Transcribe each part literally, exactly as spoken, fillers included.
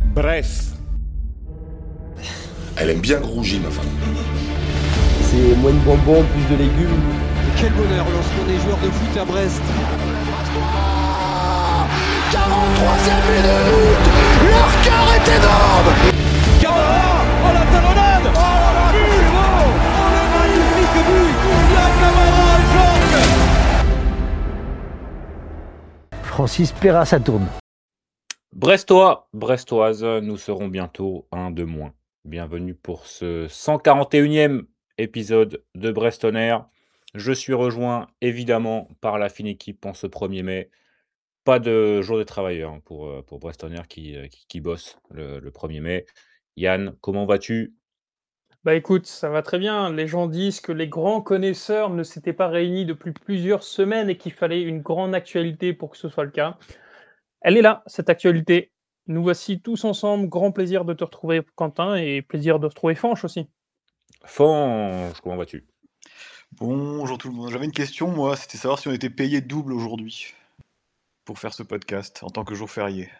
Brest. Elle aime bien grouger, ma femme. C'est moins de bonbons, plus de légumes. Et quel bonheur lorsqu'on est joueur de foot à Brest. quarante-troisième minute. Leur cœur est énorme. Camara. Oh la talonnade. Oh là là, c'est beau. Oh le magnifique but. La Camara, Georges. Francis Perra, ça tourne. Brestois, Brestoises, nous serons bientôt un de moins. Bienvenue pour ce cent quarante et unième épisode de Brest On Air. Je suis rejoint évidemment par la fine équipe en ce premier mai. Pas de jour des travailleurs pour, pour Brest On Air qui, qui, qui bosse le, le premier mai. Yann, comment vas-tu ? Bah écoute, ça va très bien. Les gens disent que les grands connaisseurs ne s'étaient pas réunis depuis plusieurs semaines et qu'il fallait une grande actualité pour que ce soit le cas. Elle est là, cette actualité. Nous voici tous ensemble. Grand plaisir de te retrouver, Quentin, et plaisir de retrouver Fanche aussi. Fanche, comment vas-tu ? Bonjour tout le monde. J'avais une question, moi, c'était savoir si on était payé double aujourd'hui pour faire ce podcast en tant que jour férié.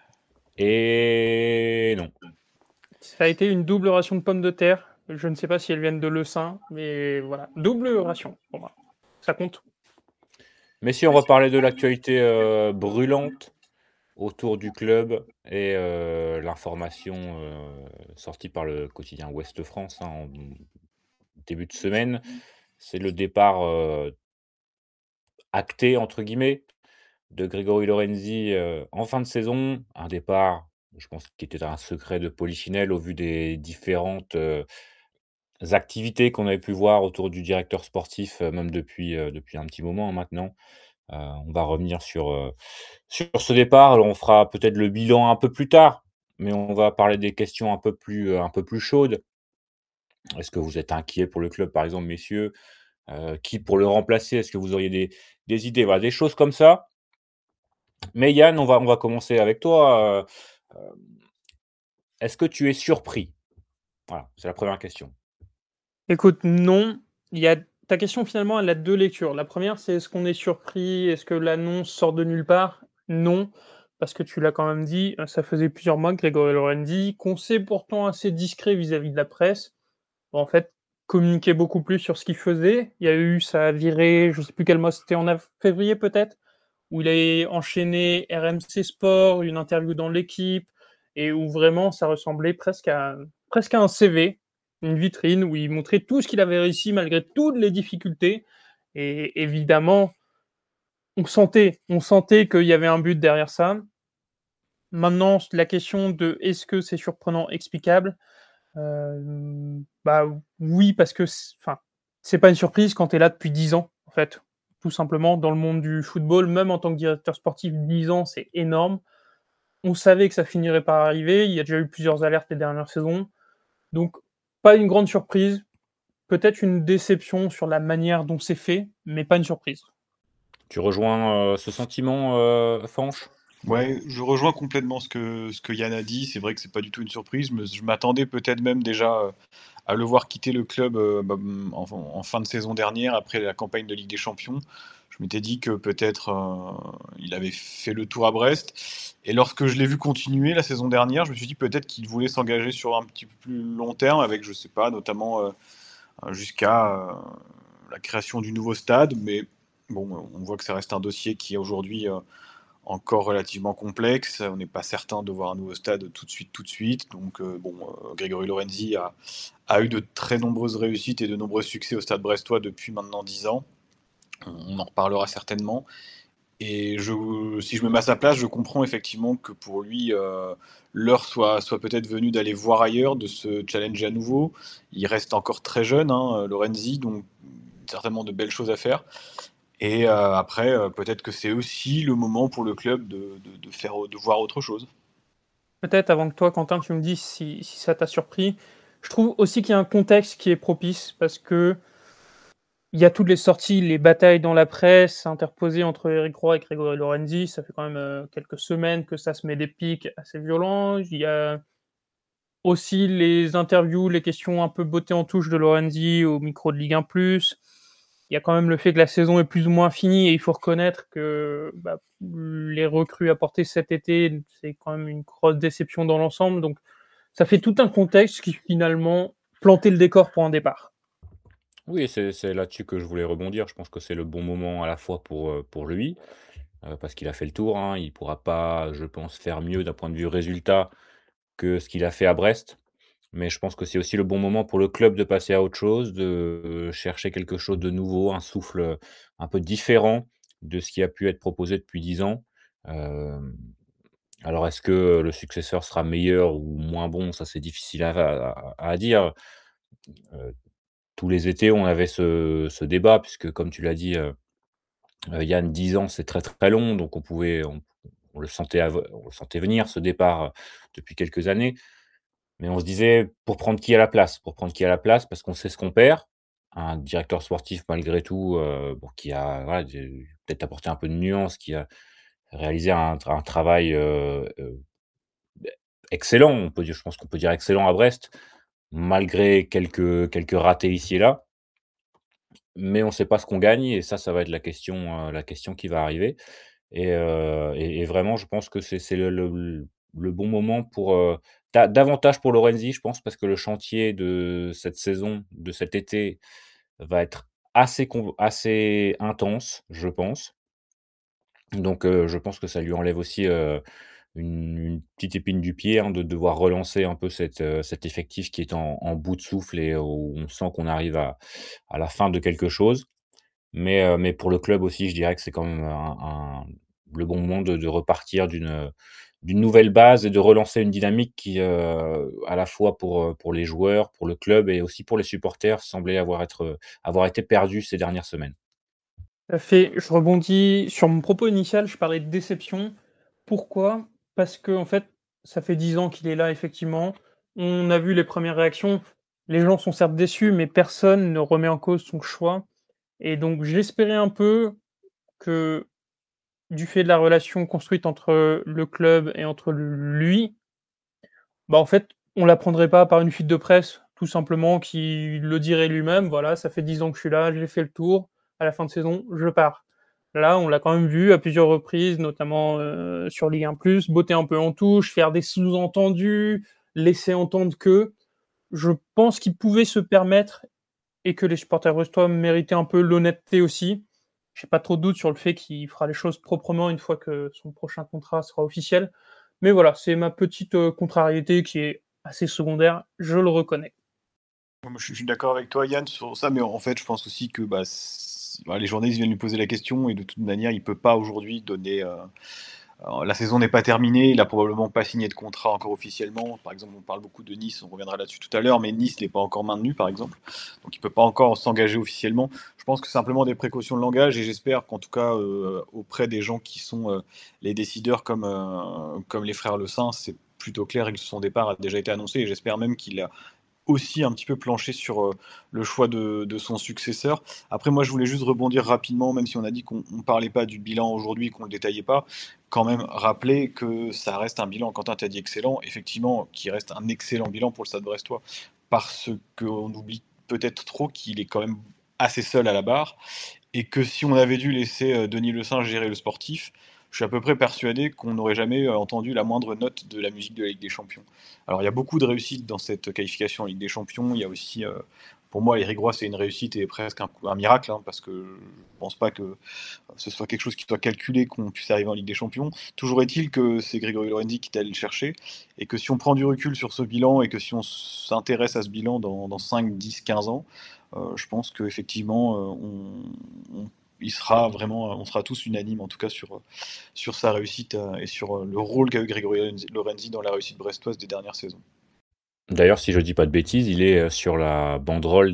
Et non. Ça a été une double ration de pommes de terre. Je ne sais pas si elles viennent de Le Saint, mais voilà, double ration pour moi. Ça compte. Messieurs, on va parler de l'actualité euh, brûlante autour du club et euh, l'information euh, sortie par le quotidien Ouest France hein, en début de semaine, c'est le départ euh, acté, entre guillemets, de Grégory Lorenzi euh, en fin de saison. Un départ, je pense, qui était un secret de polichinelle au vu des différentes euh, activités qu'on avait pu voir autour du directeur sportif, euh, même depuis, euh, depuis un petit moment hein, maintenant. Euh, on va revenir sur, euh, sur ce départ. Alors, on fera peut-être le bilan un peu plus tard, mais on va parler des questions un peu plus, euh, un peu plus chaudes. Est-ce que vous êtes inquiets pour le club, par exemple, messieurs ? Euh, qui pour le remplacer ? Est-ce que vous auriez des, des idées ? Voilà, des choses comme ça. Mais Yann, on va, on va commencer avec toi. Euh, euh, est-ce que tu es surpris ? Voilà, c'est la première question. Écoute, non. Il y a... Ta question, finalement, elle a deux lectures. La première, c'est est-ce qu'on est surpris ? Est-ce que l'annonce sort de nulle part ? Non, parce que tu l'as quand même dit, ça faisait plusieurs mois que Grégory Lorenzi, qu'on sait pourtant assez discret vis-à-vis de la presse, en fait, communiquait beaucoup plus sur ce qu'il faisait. Il y a eu sa virée, je ne sais plus quel mois c'était, en février peut-être, où il a enchaîné R M C Sport, une interview dans l'équipe, et où vraiment ça ressemblait presque à, presque à un C V, une vitrine où il montrait tout ce qu'il avait réussi malgré toutes les difficultés. Et évidemment, on sentait, on sentait qu'il y avait un but derrière ça. Maintenant, la question de est-ce que c'est surprenant, explicable, euh, bah oui, parce que enfin, c'est pas une surprise quand tu es là depuis dix ans, en fait. Tout simplement, dans le monde du football, même en tant que directeur sportif, dix ans, c'est énorme. On savait que ça finirait par arriver. Il y a déjà eu plusieurs alertes les dernières saisons. Donc, pas une grande surprise. Peut-être une déception sur la manière dont c'est fait, mais pas une surprise. Tu rejoins euh, ce sentiment, euh, Fanche ? Ouais, je rejoins complètement ce que, ce que Yann a dit. C'est vrai que c'est pas du tout une surprise, mais je m'attendais peut-être même déjà euh, à le voir quitter le club euh, bah, en, en fin de saison dernière, après la campagne de Ligue des Champions. Je m'étais dit que peut-être euh, il avait fait le tour à Brest. Et lorsque je l'ai vu continuer la saison dernière, je me suis dit peut-être qu'il voulait s'engager sur un petit peu plus long terme, avec, je sais pas, notamment euh, jusqu'à euh, la création du nouveau stade. Mais bon, on voit que ça reste un dossier qui est aujourd'hui euh, encore relativement complexe. On n'est pas certain de voir un nouveau stade tout de suite, tout de suite. Donc, euh, bon, euh, Grégory Lorenzi a, a eu de très nombreuses réussites et de nombreux succès au stade brestois depuis maintenant dix ans. On en reparlera certainement. Et je, si je me mets à sa place, je comprends effectivement que pour lui, euh, l'heure soit, soit peut-être venue d'aller voir ailleurs, de se challenger à nouveau. Il reste encore très jeune, hein, Lorenzi, donc certainement de belles choses à faire. Et euh, après, euh, peut-être que c'est aussi le moment pour le club de, de, de, faire, de voir autre chose. Peut-être avant que toi, Quentin, tu me dises si, si ça t'a surpris. Je trouve aussi qu'il y a un contexte qui est propice parce que il y a toutes les sorties, les batailles dans la presse interposées entre Éric Roy et Grégory Lorenzi. Ça fait quand même euh, quelques semaines que ça se met des pics assez violents. Il y a aussi les interviews, les questions un peu bottées en touche de Lorenzi au micro de Ligue un plus. il y a quand même le fait que la saison est plus ou moins finie et il faut reconnaître que bah, les recrues apportées cet été, c'est quand même une grosse déception dans l'ensemble. Donc, ça fait tout un contexte qui finalement plantait le décor pour un départ. Oui, c'est c'est là-dessus que je voulais rebondir. Je pense que c'est le bon moment à la fois pour, heu, pour lui, heu, parce qu'il a fait le tour, hein. Il pourra pas, je pense, faire mieux d'un point de vue résultat que ce qu'il a fait à Brest. Mais je pense que c'est aussi le bon moment pour le club de passer à autre chose, de euh, chercher quelque chose de nouveau, un souffle, heu, un peu différent de ce qui a pu être proposé depuis dix ans. Hem, alors est-ce que le successeur sera meilleur ou moins bon? Ça, c'est difficile à à à dire. Heu, Tous les étés, on avait ce ce débat puisque comme tu l'as dit, heu heu, Yann, dix ans, c'est très, très long, donc on pouvait on on le sentait av on le sentait venir ce départ, heu, depuis quelques années. Mais on se disait: «Pour prendre qui à la place?» Pour prendre qui à la place? Parce qu'on sait ce qu'on perd. Un directeur sportif malgré tout, heu, bon qui a voilà, de peut-être apporté un peu de nuance, qui a réalisé un tra un travail, heu heu, beh, excellent. On peut dire je pense qu'on peut dire excellent à Brest, malgré quelques quelques ratés ici et là. Mais on ne sait pas ce qu'on gagne et ça, ça va être la question, heu, la question qui va arriver et heu et et vraiment je pense que c'est c'est le le le bon moment pour, heu, da davantage pour Lorenzi, je pense, parce que le chantier de cette saison, de cet été, va être assez con assez intense, je pense. Donc heu, je pense que ça lui enlève aussi, heu, une une petite épine du pied, hein, de devoir relancer un peu cet, heu, cet effectif qui est en en bout de souffle et où on sent qu'on arrive à à la fin de quelque chose. Mais heu, mais pour le club aussi, je dirais que c'est quand même un un le bon moment de de repartir d'une, d'une nouvelle base et de relancer une dynamique qui, heu, à la fois pour, heu, pour les joueurs, pour le club et aussi pour les supporters, semblait avoir être, avoir été perdue ces dernières semaines. Tout à fait. Je rebondis sur mon propos initial, je parlais de déception. Pourquoi? Parce que en fait, ça fait dix ans qu'il est là, effectivement. On a vu les premières réactions. Les gens sont certes déçus, mais personne ne remet en cause son choix. Et donc, j'espérais un peu que, du fait de la relation construite entre le club et entre lui, bah, en fait, on la prendrait pas par une fuite de presse, tout simplement, qui le dirait lui-même: «Voilà, ça fait dix ans que je suis là, j'ai fait le tour, à la fin de saison, je pars». Là, on l'a quand même vu à plusieurs reprises, notamment, heu, sur Ligue un plus, botter un peu en touche, faire des sous-entendus, laisser entendre que je pense qu'il pouvait se permettre et que les supporters brestois méritaient un peu l'honnêteté aussi. J'ai pas trop de doute sur le fait qu'il fera les choses proprement une fois que son prochain contrat sera officiel. Mais voilà, c'est ma petite, heu, contrariété qui est assez secondaire, je le reconnais. Moi, je suis je suis d'accord avec toi, Yann, sur ça, mais en fait, je pense aussi que bah, s- bah, les journalistes viennent lui poser la question et de toute manière, il peut pas aujourd'hui donner. euh, alors, la saison n'est pas terminée, il a probablement pas signé de contrat encore officiellement. Par exemple, on parle beaucoup de Nice, on reviendra là-dessus tout à l'heure, mais Nice n'est pas encore maintenu, par exemple, donc il peut pas encore s'engager officiellement. Je pense que c'est simplement des précautions de langage et j'espère qu'en tout cas euh, auprès des gens qui sont euh, les décideurs comme euh, comme les frères Le Saint, c'est plutôt clair et que son départ a déjà été annoncé et j'espère même qu'il a aussi un petit peu planché sur euh, le choix de, de son successeur. Après, moi, je voulais juste rebondir rapidement, même si on a dit qu'on ne parlait pas du bilan aujourd'hui, qu'on ne le détaillait pas, quand même rappeler que ça reste un bilan, Quentin t'a dit excellent, effectivement, qui reste un excellent bilan pour le Stade brestois, parce qu'on oublie peut-être trop qu'il est quand même assez seul à la barre, et que si on avait dû laisser euh, Denis Le Saint gérer le sportif, je suis à peu près persuadé qu'on n'aurait jamais euh, entendu la moindre note de la musique de la Ligue des Champions. Alors il y a beaucoup de réussites dans cette qualification en Ligue des Champions. Il y a aussi, euh, pour moi, Eric Roy, c'est une réussite et presque un, un miracle, hein, parce que je ne pense pas que ce soit quelque chose qui soit calculé, qu'on puisse arriver en Ligue des Champions. Toujours est-il que c'est Grégory Lorenzi qui est allé le chercher, et que si on prend du recul sur ce bilan, et que si on s'intéresse à ce bilan dans, dans cinq, dix, quinze ans, euh, je pense qu'effectivement, euh, on, on- il sera vraiment, on sera tous unanimes en tout cas sur, sur sa réussite euh, et sur euh, le rôle qu'a eu Grégory Lorenzi Lorenzi dans la réussite brestoise des dernières saisons. D'ailleurs, si je dis pas de bêtises, il est, heu, sur la banderole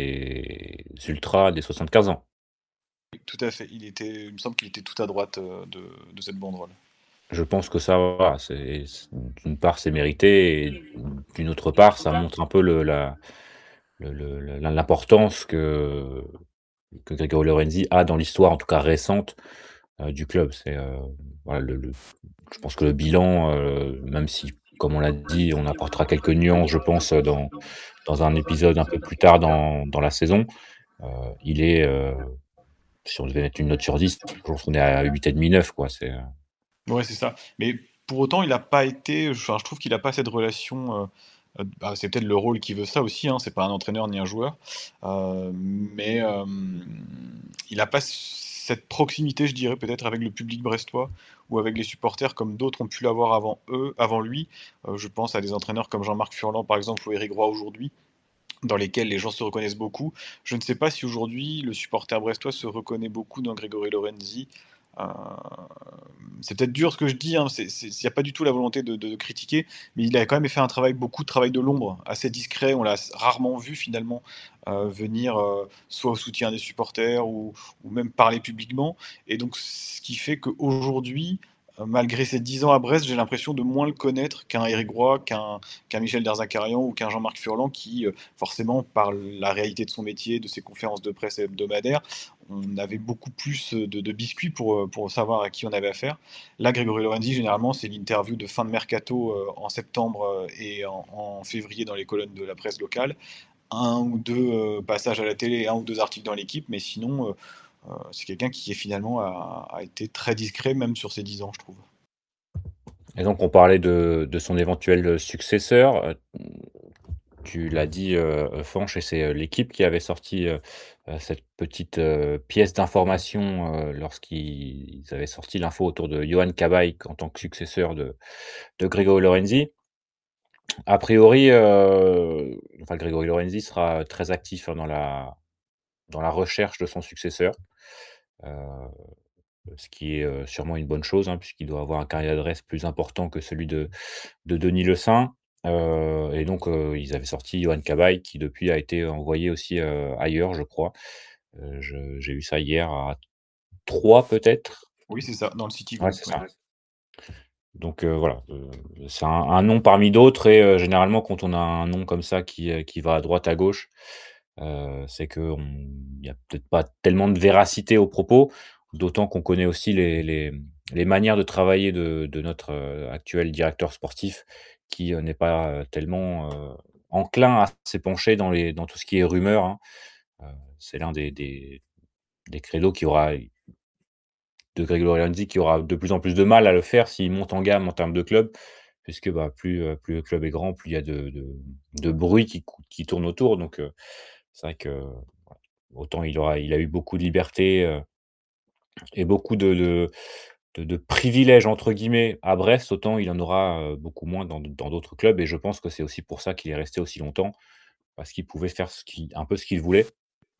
des ultras des soixante-quinze ans. Oui, tout à fait. Il était, il me semble qu'il était tout à droite euh, de, de cette banderole. Je pense que ça, voilà, c'est c d'une part, c'est mérité et d'une autre part, ça montre un peu le la le le le l'importance que que Grégory Lorenzi a dans l'histoire, en tout cas récente, heu, du club. C'est, heu, voilà, le le je pense que le bilan, heu, même si, comme on l'a dit, on apportera quelques nuances, je pense, heu, dans dans un épisode un peu plus tard dans dans la saison. euh, il est, euh, si on devait mettre une note sur dix, je pense qu'on est à huit virgule cinq neuf, quoi. C'est, euh, Ouais, c'est ça. Mais pour autant, il n'a pas été. Enfin, je trouve qu'il n'a pas cette relation. euh, euh, bah, c'est peut-être le rôle qui veut ça aussi. Hein, c'est pas un entraîneur ni un joueur. Euh, mais euh, il n'a pas cette proximité, je dirais, peut-être avec le public brestois ou avec les supporters comme d'autres ont pu l'avoir avant eux, avant lui. Euh, je pense à des entraîneurs comme Jean-Marc Furlan, par exemple, ou Éric Roy aujourd'hui, dans lesquels les gens se reconnaissent beaucoup. Je ne sais pas si aujourd'hui le supporter brestois se reconnaît beaucoup dans Grégory Lorenzi. Euh, c'est peut-être dur ce que je dis, hein, c'est- c'est- il n'y a pas du tout la volonté de, de critiquer, mais il a quand même fait un travail, beaucoup de travail de l'ombre, assez discret. On l'a rarement vu finalement euh, venir euh, soit au soutien des supporters ou, ou même parler publiquement. Et donc, ce qui fait qu'aujourd'hui, euh, malgré ses dix ans à Brest, j'ai l'impression de moins le connaître qu'un Éric Roy, qu'un qu'un Michel Derzakarian ou qu'un Jean-Marc Furlan qui, euh, forcément, par la réalité de son métier, de ses conférences de presse hebdomadaires, on avait beaucoup plus de, de biscuits pour, euh, pour savoir à qui on avait affaire. Là, Grégory Lorenzi, généralement, c'est l'interview de fin de mercato euh, en septembre euh, et en, en février dans les colonnes de la presse locale. Un ou deux euh, passages à la télé et un ou deux articles dans l'équipe, mais sinon, euh, euh, c'est quelqu'un qui est finalement a, a été très discret, même sur ses dix ans, je trouve. Et donc, on parlait de, de son éventuel successeur. Euh, Tu l'as dit, heu, Fanch, et c'est, heu, l'équipe qui avait sorti, heu heu, cette petite, heu, pièce d'information, heu, lorsqu'ils ils avaient sorti l'info autour de Yohan Cabaye en tant que successeur de de Grégory Lorenzi. A priori, heu, enfin Grégory Lorenzi sera très actif, hein, dans la dans la recherche de son successeur, heu, ce qui est, heu, sûrement une bonne chose, hein, puisqu'il doit avoir un carnet d'adresse plus important que celui de de Denis Le Saint, heu et donc heu, ils avaient sorti Yohan Cabaye qui depuis a été envoyé aussi, heu, ailleurs, je crois. Heu, je j'ai vu ça hier à Troyes peut-être? Oui, c'est ça, dans le City Ouais, Group. c'est Oui. ça. Donc heu, voilà, heu, c'est un un nom parmi d'autres et heu, généralement quand on a un nom comme ça qui, heu, qui va à droite à gauche, heu, c'est qu'il y a peut-être pas tellement de véracité aux propos. D'autant qu'on connaît aussi les les, mmh, les manières de travailler de de notre, heu, actuel directeur sportif qui, heu, n'est pas, heu, tellement, heu, enclin à s'épancher dans les dans tout ce qui est rumeurs, hein. Heu, c'est l'un des des des credos qui aura de Grégory Lorenzi qui aura de plus en plus de mal à le faire s'il monte en gamme en termes de club, puisque, bah, plus, heu, plus le club est grand, plus il y a de de de bruit qui cou qui tourne autour. Donc, heu, c'est vrai que, voilà, autant il aura il a eu beaucoup de liberté, heu et beaucoup de de de de «privilèges» entre guillemets à Brest, autant il en aura, heu, beaucoup moins dans d dans d'autres clubs, et je pense que c'est aussi pour ça qu'il est resté aussi longtemps, parce qu'il pouvait faire ce qui un peu ce qu'il voulait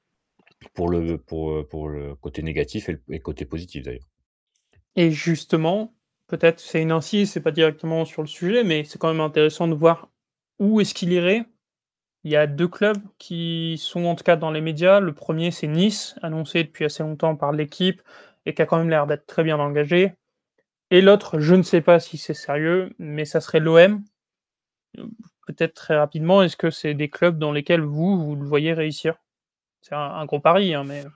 pour le pour, heu, pour le côté négatif et le et le côté positif d'ailleurs. Et justement, peut-être c'est une incise, c'est pas directement sur le sujet, mais c'est quand même intéressant de voir où est-ce qu'il irait. Il y a deux clubs qui sont en tout cas dans les médias. Le premier c'est Nice, annoncé depuis assez longtemps par l'équipe et qui a quand même l'air d'être très bien engagé. Et l'autre, je ne sais pas si c'est sérieux, mais ça serait l'O M. Heu, peut-être très rapidement, est-ce que c'est des clubs dans lesquels vous, vous le voyez réussir? C'est un un gros pari, hein, mais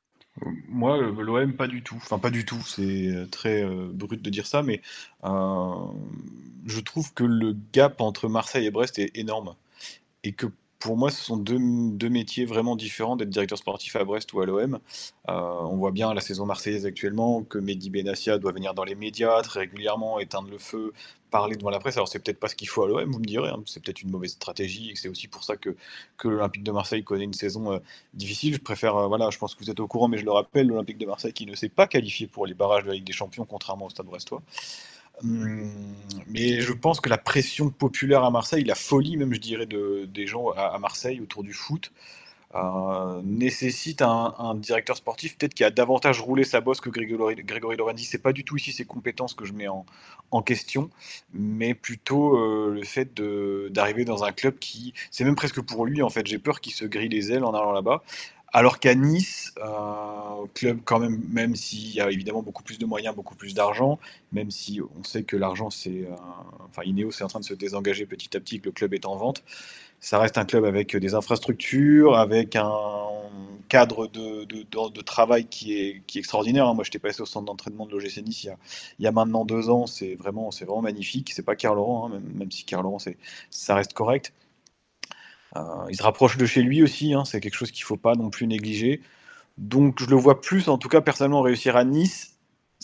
Moi, euh, l'O M, pas du tout. Enfin, pas du tout. C'est euh, très euh, brut de dire ça, mais euh, je trouve que le gap entre Marseille et Brest est énorme. Et que pour moi, ce sont deux, deux métiers vraiment différents d'être directeur sportif à Brest ou à l'O M. Euh, on voit bien la saison marseillaise actuellement que Mehdi Benassia doit venir dans les médias très régulièrement, éteindre le feu, parler devant la presse. Alors c'est peut-être pas ce qu'il faut à l'O M, vous me direz, hein. C'est peut-être une mauvaise stratégie et c'est aussi pour ça que, que l'Olympique de Marseille connaît une saison euh, difficile. Je préfère, euh, voilà, je pense que vous êtes au courant, mais je le rappelle, l'Olympique de Marseille qui ne s'est pas qualifié pour les barrages de la Ligue des Champions, contrairement au Stade Brestois. Hum, Mais je pense que la pression populaire à Marseille, la folie même, je dirais, de, des gens à, à Marseille autour du foot, euh, nécessite un, un directeur sportif peut-être qui a davantage roulé sa bosse que Grégory, Grégory Lorenzi. C'est pas du tout ici ses compétences que je mets en, en question, mais plutôt euh, le fait de- d'arriver dans un club qui, c'est même presque pour lui en fait. J'ai peur qu'il se grille les ailes en allant là-bas. Alors qu'à Nice, euh, club quand même, même s'il y a évidemment beaucoup plus de moyens, beaucoup plus d'argent, même si on sait que l'argent, c'est, euh, enfin Ineos est en train de se désengager petit à petit, que le club est en vente, ça reste un club avec des infrastructures, avec un cadre de, de, de- de travail qui est, qui est extraordinaire, hein. Moi, j'étais passé au centre d'entraînement de l'O G C Nice il y a, il y a maintenant deux ans. C'est vraiment, c'est vraiment magnifique. C'est pas Kerl Laurent, hein, même, même si Kerl Laurent, c'est, ça reste correct. Euh, il se rapproche de chez lui aussi, hein, c'est quelque chose qu'il ne faut pas non plus négliger. Donc je le vois plus, en tout cas personnellement, réussir à Nice,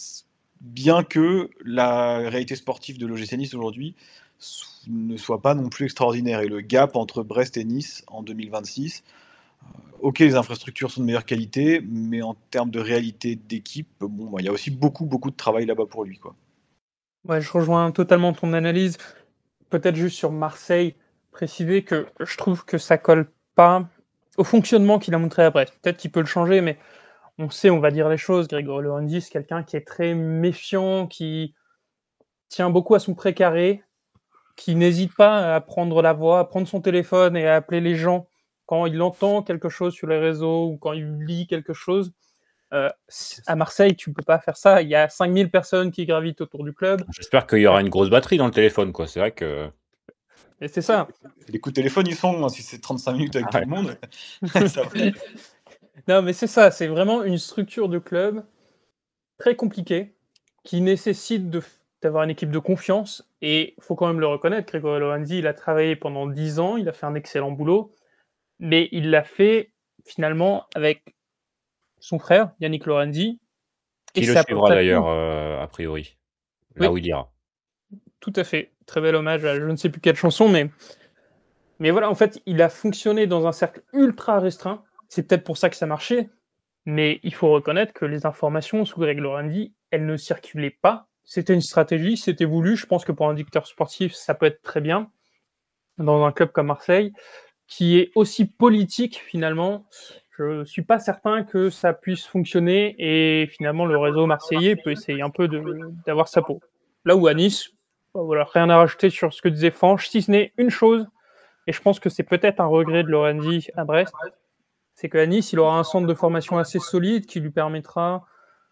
bien que la réalité sportive de l'O G C Nice aujourd'hui ne soit pas non plus extraordinaire. Et le gap entre Brest et Nice en deux mille vingt-six, euh, ok, les infrastructures sont de meilleure qualité, mais en termes de réalité d'équipe, bon, bah, il y a aussi beaucoup, beaucoup de travail là-bas pour lui, quoi. Ouais, je rejoins totalement ton analyse. Peut-être juste sur Marseille, préciser que je trouve que ça colle pas au fonctionnement qu'il a montré à Brest. Peut-être qu'il peut le changer, mais on sait, on va dire les choses. Grégory Lorenzi, c'est quelqu'un qui est très méfiant, qui tient beaucoup à son précaré, qui n'hésite pas à prendre la voix, à prendre son téléphone et à appeler les gens quand il entend quelque chose sur les réseaux ou quand il lit quelque chose. Euh, à Marseille, tu ne peux pas faire ça. Il y a cinq mille personnes qui gravitent autour du club. J'espère qu'il y aura une grosse batterie dans le téléphone, quoi. C'est vrai que. Et c'est ça. Les coups de téléphone, ils sont, hein, si c'est trente-cinq minutes avec Ah ouais. tout le monde, ça va. Non, mais c'est ça. C'est vraiment une structure de club très compliquée qui nécessite de, d'avoir une équipe de confiance. Et il faut quand même le reconnaître, Grégory Lorenzi, il a travaillé pendant dix ans, il a fait un excellent boulot, mais il l'a fait finalement avec son frère, Yannick Lorenzi. Qui et le c'est à peu suivra près d'ailleurs, tout. euh, a priori, là Oui. où il ira. Tout à fait. Très bel hommage à je ne sais plus quelle chanson, mais, mais voilà, en fait, il a fonctionné dans un cercle ultra restreint. C'est peut-être pour ça que ça marchait, mais il faut reconnaître que les informations sous Greg Lorenzi, elles ne circulaient pas. C'était une stratégie, c'était voulu. Je pense que pour un directeur sportif, ça peut être très bien dans un club comme Marseille, qui est aussi politique finalement. Je ne suis pas certain que ça puisse fonctionner et finalement le réseau marseillais peut essayer un peu de, d'avoir sa peau. Là où à Nice, bah voilà, rien à rajouter sur ce que disait Fanch, si ce n'est une chose, et je pense que c'est peut-être un regret de Lorenzi à Brest, c'est qu'à Nice, il aura un centre de formation assez solide qui lui permettra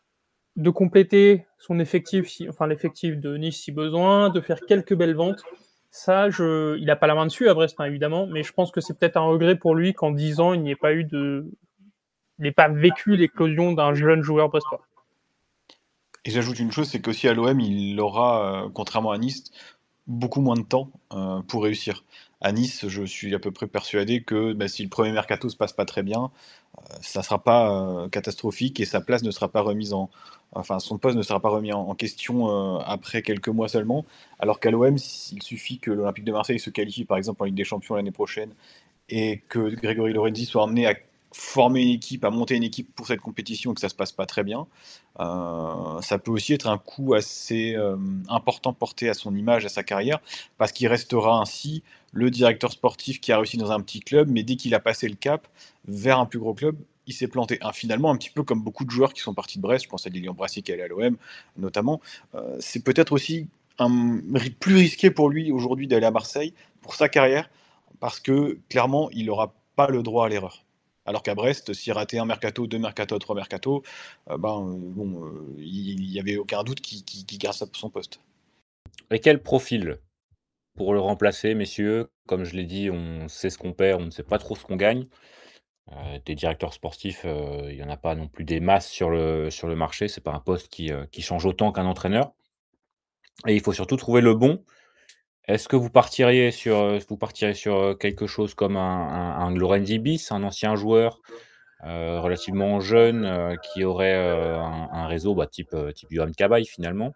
de compléter son effectif, si, enfin l'effectif de Nice si besoin, de faire quelques belles ventes. Ça, je, il n'a pas la main dessus à Brest, hein, évidemment, mais je pense que c'est peut-être un regret pour lui qu'en dix ans, il n'y ait pas eu de, il n'ait pas vécu l'éclosion d'un jeune joueur brestois. Et j'ajoute une chose, c'est qu'aussi à l'O M, il aura, euh, contrairement à Nice, beaucoup moins de temps euh, pour réussir. À Nice, je suis à peu près persuadé que bah, si le premier mercato se passe pas très bien, euh, ça sera pas euh, catastrophique et sa place ne sera pas remise en, enfin son poste ne sera pas remis en, en question euh, après quelques mois seulement. Alors qu'à l'O M, il suffit que l'Olympique de Marseille se qualifie par exemple en Ligue des Champions l'année prochaine et que Grégory Lorenzi soit emmené à former une équipe, à monter une équipe pour cette compétition et que ça se passe pas très bien, euh, ça peut aussi être un coup assez euh, important porté à son image, à sa carrière, parce qu'il restera ainsi le directeur sportif qui a réussi dans un petit club, mais dès qu'il a passé le cap vers un plus gros club, il s'est planté. Un, finalement, un petit peu comme beaucoup de joueurs qui sont partis de Brest, je pense à Lilian Brassier qui est allé à l'O M notamment, euh, c'est peut-être aussi un, plus risqué pour lui aujourd'hui d'aller à Marseille pour sa carrière, parce que clairement, il n'aura pas le droit à l'erreur. Alors qu'à Brest, s'il ratait un mercato, deux mercato, trois mercato, euh, ben, euh, bon, euh, il n'y avait aucun doute qu'il qui, qui garde son poste. Et quel profil pour le remplacer, messieurs? Comme je l'ai dit, on sait ce qu'on perd, on ne sait pas trop ce qu'on gagne. Euh, des directeurs sportifs, euh, il n'y en a pas non plus des masses sur le, sur le marché. C'est pas un poste qui, euh, qui change autant qu'un entraîneur. Et il faut surtout trouver le bon. Est-ce que vous partiriez sur, euh, vous partiriez sur euh, quelque chose comme un, un, un Lorenzi bis, un ancien joueur euh, relativement jeune euh, qui aurait euh, un, un réseau bah, type, euh, type Johan Cabaye finalement,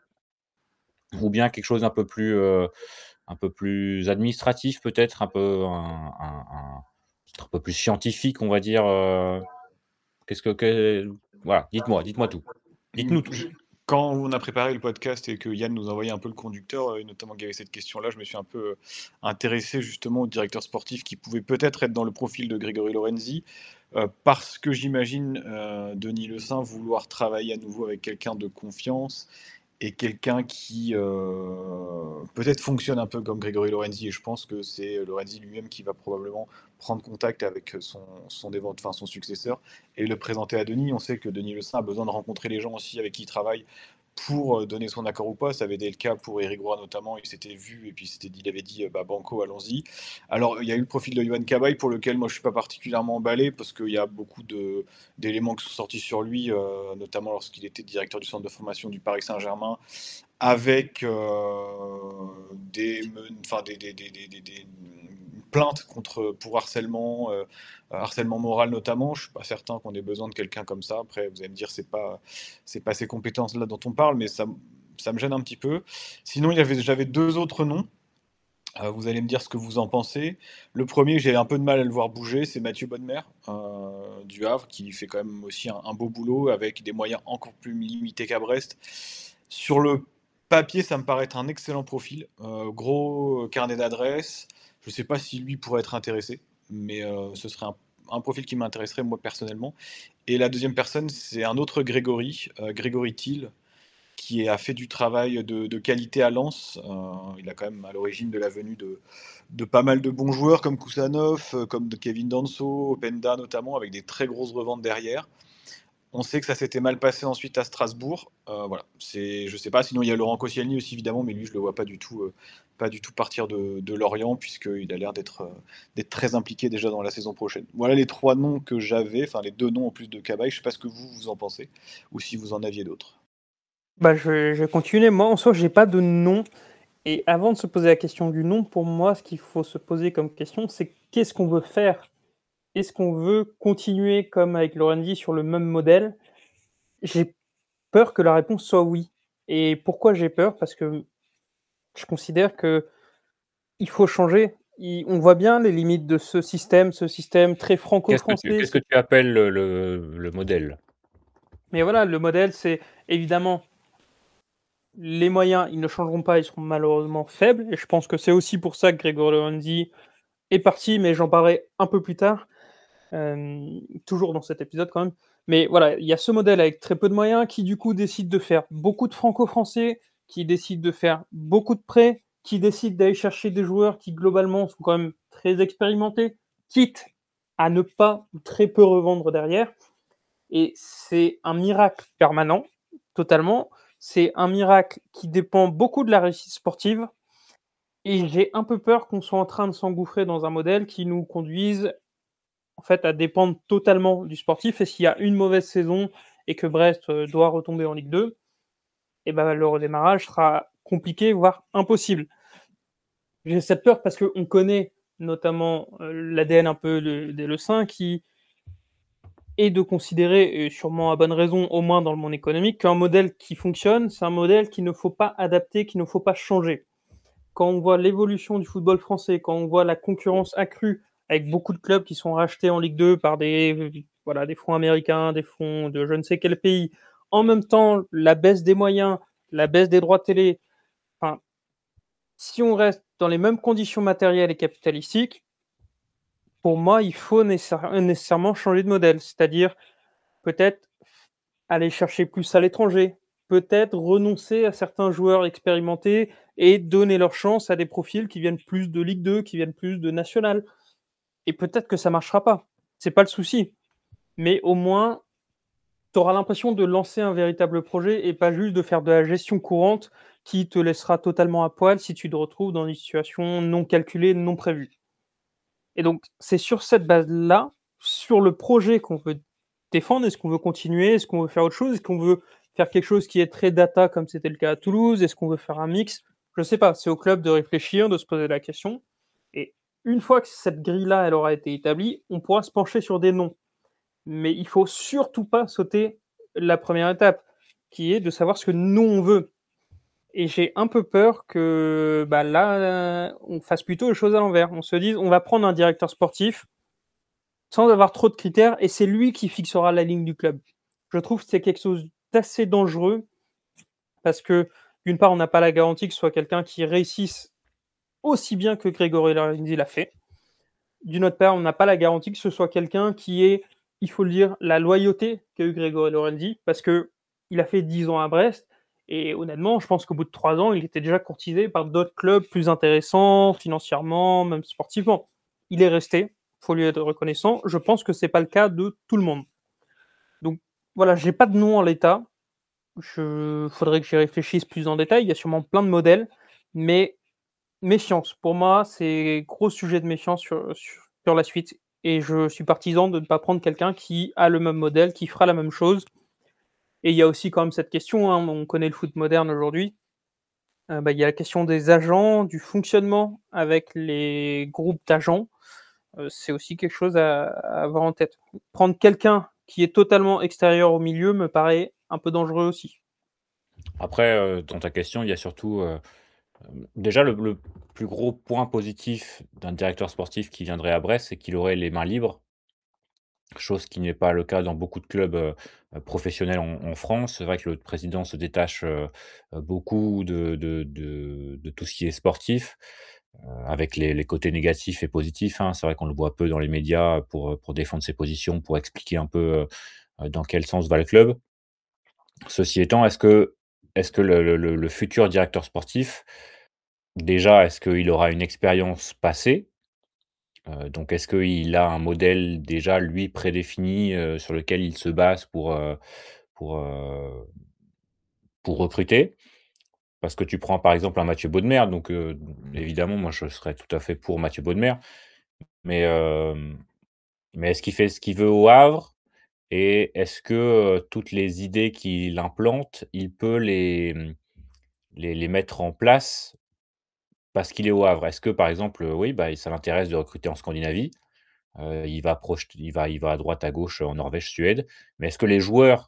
ou bien quelque chose un peu plus, euh, un peu plus administratif peut-être, un peu un, un- un- un peu plus scientifique, on va dire. euh, Qu'est-ce que, que- voilà, dites-moi, dites-moi tout, dites-nous tout. Je- Quand on a préparé le podcast et que Yann nous envoyait un peu le conducteur, euh, et notamment qu'il y avait cette question-là, je me suis un peu euh, intéressé justement au directeur sportif qui pouvait peut-être être dans le profil de Grégory Lorenzi, euh, parce que j'imagine euh, Denis Le Saint vouloir travailler à nouveau avec quelqu'un de confiance et quelqu'un qui euh, peut-être fonctionne un peu comme Grégory Lorenzi, et je pense que c'est Lorenzi lui-même qui va probablement prendre contact avec son, son, dévent- enfin, son successeur et le présenter à Denis. On sait que Denis Le Saint a besoin de rencontrer les gens aussi avec qui il travaille pour euh, donner son accord ou pas. Ça avait été le cas pour Eric Roy notamment, il s'était vu et puis s'était dit, il avait dit euh, bah, banco, allons-y. Alors il y a eu le profil de Johan Cabaye pour lequel moi je suis pas particulièrement emballé parce qu'il y a beaucoup de, d'éléments qui sont sortis sur lui, euh, notamment lorsqu'il était directeur du centre de formation du Paris Saint-Germain, avec euh, des, men- enfin, des, des, des, des, des- des- plainte contre, pour harcèlement, euh, harcèlement moral notamment. Je ne suis pas certain qu'on ait besoin de quelqu'un comme ça. Après, vous allez me dire, c'est pas, c'est pas ces compétences-là dont on parle, mais ça, ça me gêne un petit peu. Sinon, il y avait, j'avais deux autres noms. Euh, vous allez me dire ce que vous en pensez. Le premier, j'ai un peu de mal à le voir bouger, c'est Mathieu Bonnemer euh, du Havre, qui fait quand même aussi un, un beau boulot avec des moyens encore plus limités qu'à Brest. Sur le papier, ça me paraît être un excellent profil. Euh, gros carnet d'adresses. Je ne sais pas si lui pourrait être intéressé, mais euh, ce serait un, un profil qui m'intéresserait moi personnellement. Et la deuxième personne, c'est un autre Grégory, euh, Grégory Thiel, qui a fait du travail de, de qualité à Lens. Euh, il a quand même à l'origine de la venue de, de pas mal de bons joueurs comme Kusanov, comme de Kevin Danso, Openda notamment, avec des très grosses reventes derrière. On sait que ça s'était mal passé ensuite à Strasbourg. Euh, voilà, c'est, je sais pas. Sinon, il y a Laurent Koscielny aussi évidemment, mais lui, je le vois pas du tout, euh, pas du tout partir de, de Lorient puisqu'il a l'air d'être, euh, d'être très impliqué déjà dans la saison prochaine. Voilà les trois noms que j'avais, enfin les deux noms en plus de Cabaye. Je sais pas ce que vous vous en pensez ou si vous en aviez d'autres. Bah, je vais, je vais continuer. Moi, en soi, j'ai pas de nom. Et avant de se poser la question du nom, pour moi, ce qu'il faut se poser comme question, c'est qu'est-ce qu'on veut faire? Est-ce qu'on veut continuer comme avec Lorenzi sur le même modèle? J'ai peur que la réponse soit oui. Et pourquoi j'ai peur? Parce que je considère que il faut changer. Il- on voit bien les limites de ce système, ce système très Qu'est-ce que tu, franco-français. qu'est-ce que tu appelles le, le, le modèle? Mais voilà, le modèle, c'est évidemment les moyens, ils ne changeront pas, ils seront malheureusement faibles. Et je pense que c'est aussi pour ça que Grégory Lorenzi est parti, mais j'en parlerai un peu plus tard. Euh, toujours dans cet épisode quand même. Mais voilà, il y a ce modèle avec très peu de moyens qui du coup décide de faire beaucoup de franco-français, qui décide de faire beaucoup de prêts, qui décide d'aller chercher des joueurs qui globalement sont quand même très expérimentés, quitte à ne pas ou très peu revendre derrière. Et c'est un miracle permanent, totalement. C'est un miracle qui dépend beaucoup de la réussite sportive. Et j'ai un peu peur qu'on soit en train de s'engouffrer dans un modèle qui nous conduise en fait, à dépendre totalement du sportif. Et s'il y a une mauvaise saison et que Brest euh, doit retomber en Ligue deux, et ben, le redémarrage sera compliqué, voire impossible. J'ai cette peur parce qu'on connaît notamment euh, l'A D N un peu de- des Le Saint qui est de considérer, et sûrement à bonne raison, au moins dans le monde économique, qu'un modèle qui fonctionne, c'est un modèle qu'il ne faut pas adapter, qu'il ne faut pas changer. Quand on voit l'évolution du football français, quand on voit la concurrence accrue avec beaucoup de clubs qui sont rachetés en Ligue deux par des, voilà, des fonds américains, des fonds de je ne sais quel pays, en même temps la baisse des moyens, la baisse des droits télé, enfin, si on reste dans les mêmes conditions matérielles et capitalistiques, pour moi, il faut nécessaire- nécessairement changer de modèle, c'est-à-dire peut-être aller chercher plus à l'étranger, peut-être renoncer à certains joueurs expérimentés et donner leur chance à des profils qui viennent plus de Ligue deux, qui viennent plus de National. Et peut-être que ça marchera pas. C'est pas le souci. Mais au moins, tu auras l'impression de lancer un véritable projet et pas juste de faire de la gestion courante qui te laissera totalement à poil si tu te retrouves dans une situation non calculée, non prévue. Et donc, c'est sur cette base-là, sur le projet qu'on veut défendre, est-ce qu'on veut continuer, est-ce qu'on veut faire autre chose, est-ce qu'on veut faire quelque chose qui est très data comme c'était le cas à Toulouse, est-ce qu'on veut faire un mix? Je ne sais pas, c'est au club de réfléchir, de se poser la question. Et une fois que cette grille-là, elle aura été établie, on pourra se pencher sur des noms. Mais il faut surtout pas sauter la première étape, qui est de savoir ce que nous, on veut. Et j'ai un peu peur que bah là, on fasse plutôt les choses à l'envers. On se dise, on va prendre un directeur sportif sans avoir trop de critères, et c'est lui qui fixera la ligne du club. Je trouve que c'est quelque chose d'assez dangereux, parce que d'une part, on n'a pas la garantie que ce soit quelqu'un qui réussisse aussi bien que Grégory Lorenzi l'a fait. D'une autre part, on n'a pas la garantie que ce soit quelqu'un qui ait, il faut le dire, la loyauté qu'a eu Grégory Lorenzi, parce que il a fait dix ans à Brest, et honnêtement, je pense qu'au bout de trois ans, il était déjà courtisé par d'autres clubs plus intéressants, financièrement, même sportivement. Il est resté, il faut lui être reconnaissant. Je pense que c'est pas le cas de tout le monde. Donc voilà, j'ai pas de nom en l'état. Il faudrait que j'y réfléchisse plus en détail. Il y a sûrement plein de modèles, mais méfiance. Pour moi, c'est gros sujet de méfiance sur, sur, sur la suite. Et je suis partisan de ne pas prendre quelqu'un qui a le même modèle, qui fera la même chose. Et il y a aussi quand même cette question, hein, on connaît le foot moderne aujourd'hui. Heu, bah, il y a la question des agents, du fonctionnement avec les groupes d'agents. Heu, c'est aussi quelque chose à à avoir en tête. Prendre quelqu'un qui est totalement extérieur au milieu me paraît un peu dangereux aussi. Après, heu, dans ta question, il y a surtout, heu, hem, déjà le le plus gros point positif d'un directeur sportif qui viendrait à Brest, c'est qu'il aurait les mains libres. Chose qui n'est pas le cas dans beaucoup de clubs, heu heu, professionnels en en France. C'est vrai que le président se détache, heu heu, beaucoup de de de de tout ce qui est sportif, heu, avec les les côtés négatifs et positifs, hein. C'est vrai qu'on le voit peu dans les médias pour, heu, pour défendre ses positions, pour expliquer un peu, heu heu, dans quel sens va le club. Ceci étant, est-ce que est-ce que le le le le futur directeur sportif, déjà, est-ce qu'il aura une expérience passée? Heu, donc est-ce qu'il a un modèle déjà lui prédéfini, heu, sur lequel il se base pour, heu, pour, heu, pour recruter? Parce que tu prends par exemple un Mathieu Bodmer, donc heu, évidemment moi je serais tout à fait pour Mathieu Bodmer, mais hem, mais est-ce qu'il fait ce qu'il veut au Havre? Et est-ce que, heu, toutes les idées qu'il implante, il peut les, mmh, les les mettre en place parce qu'il est au Havre? Est-ce que par exemple, heu, oui, bah, ça l'intéresse de recruter en Scandinavie? Heu, il va projet il va il va à droite, à gauche, en Norvège, Suède. Mais est-ce que les joueurs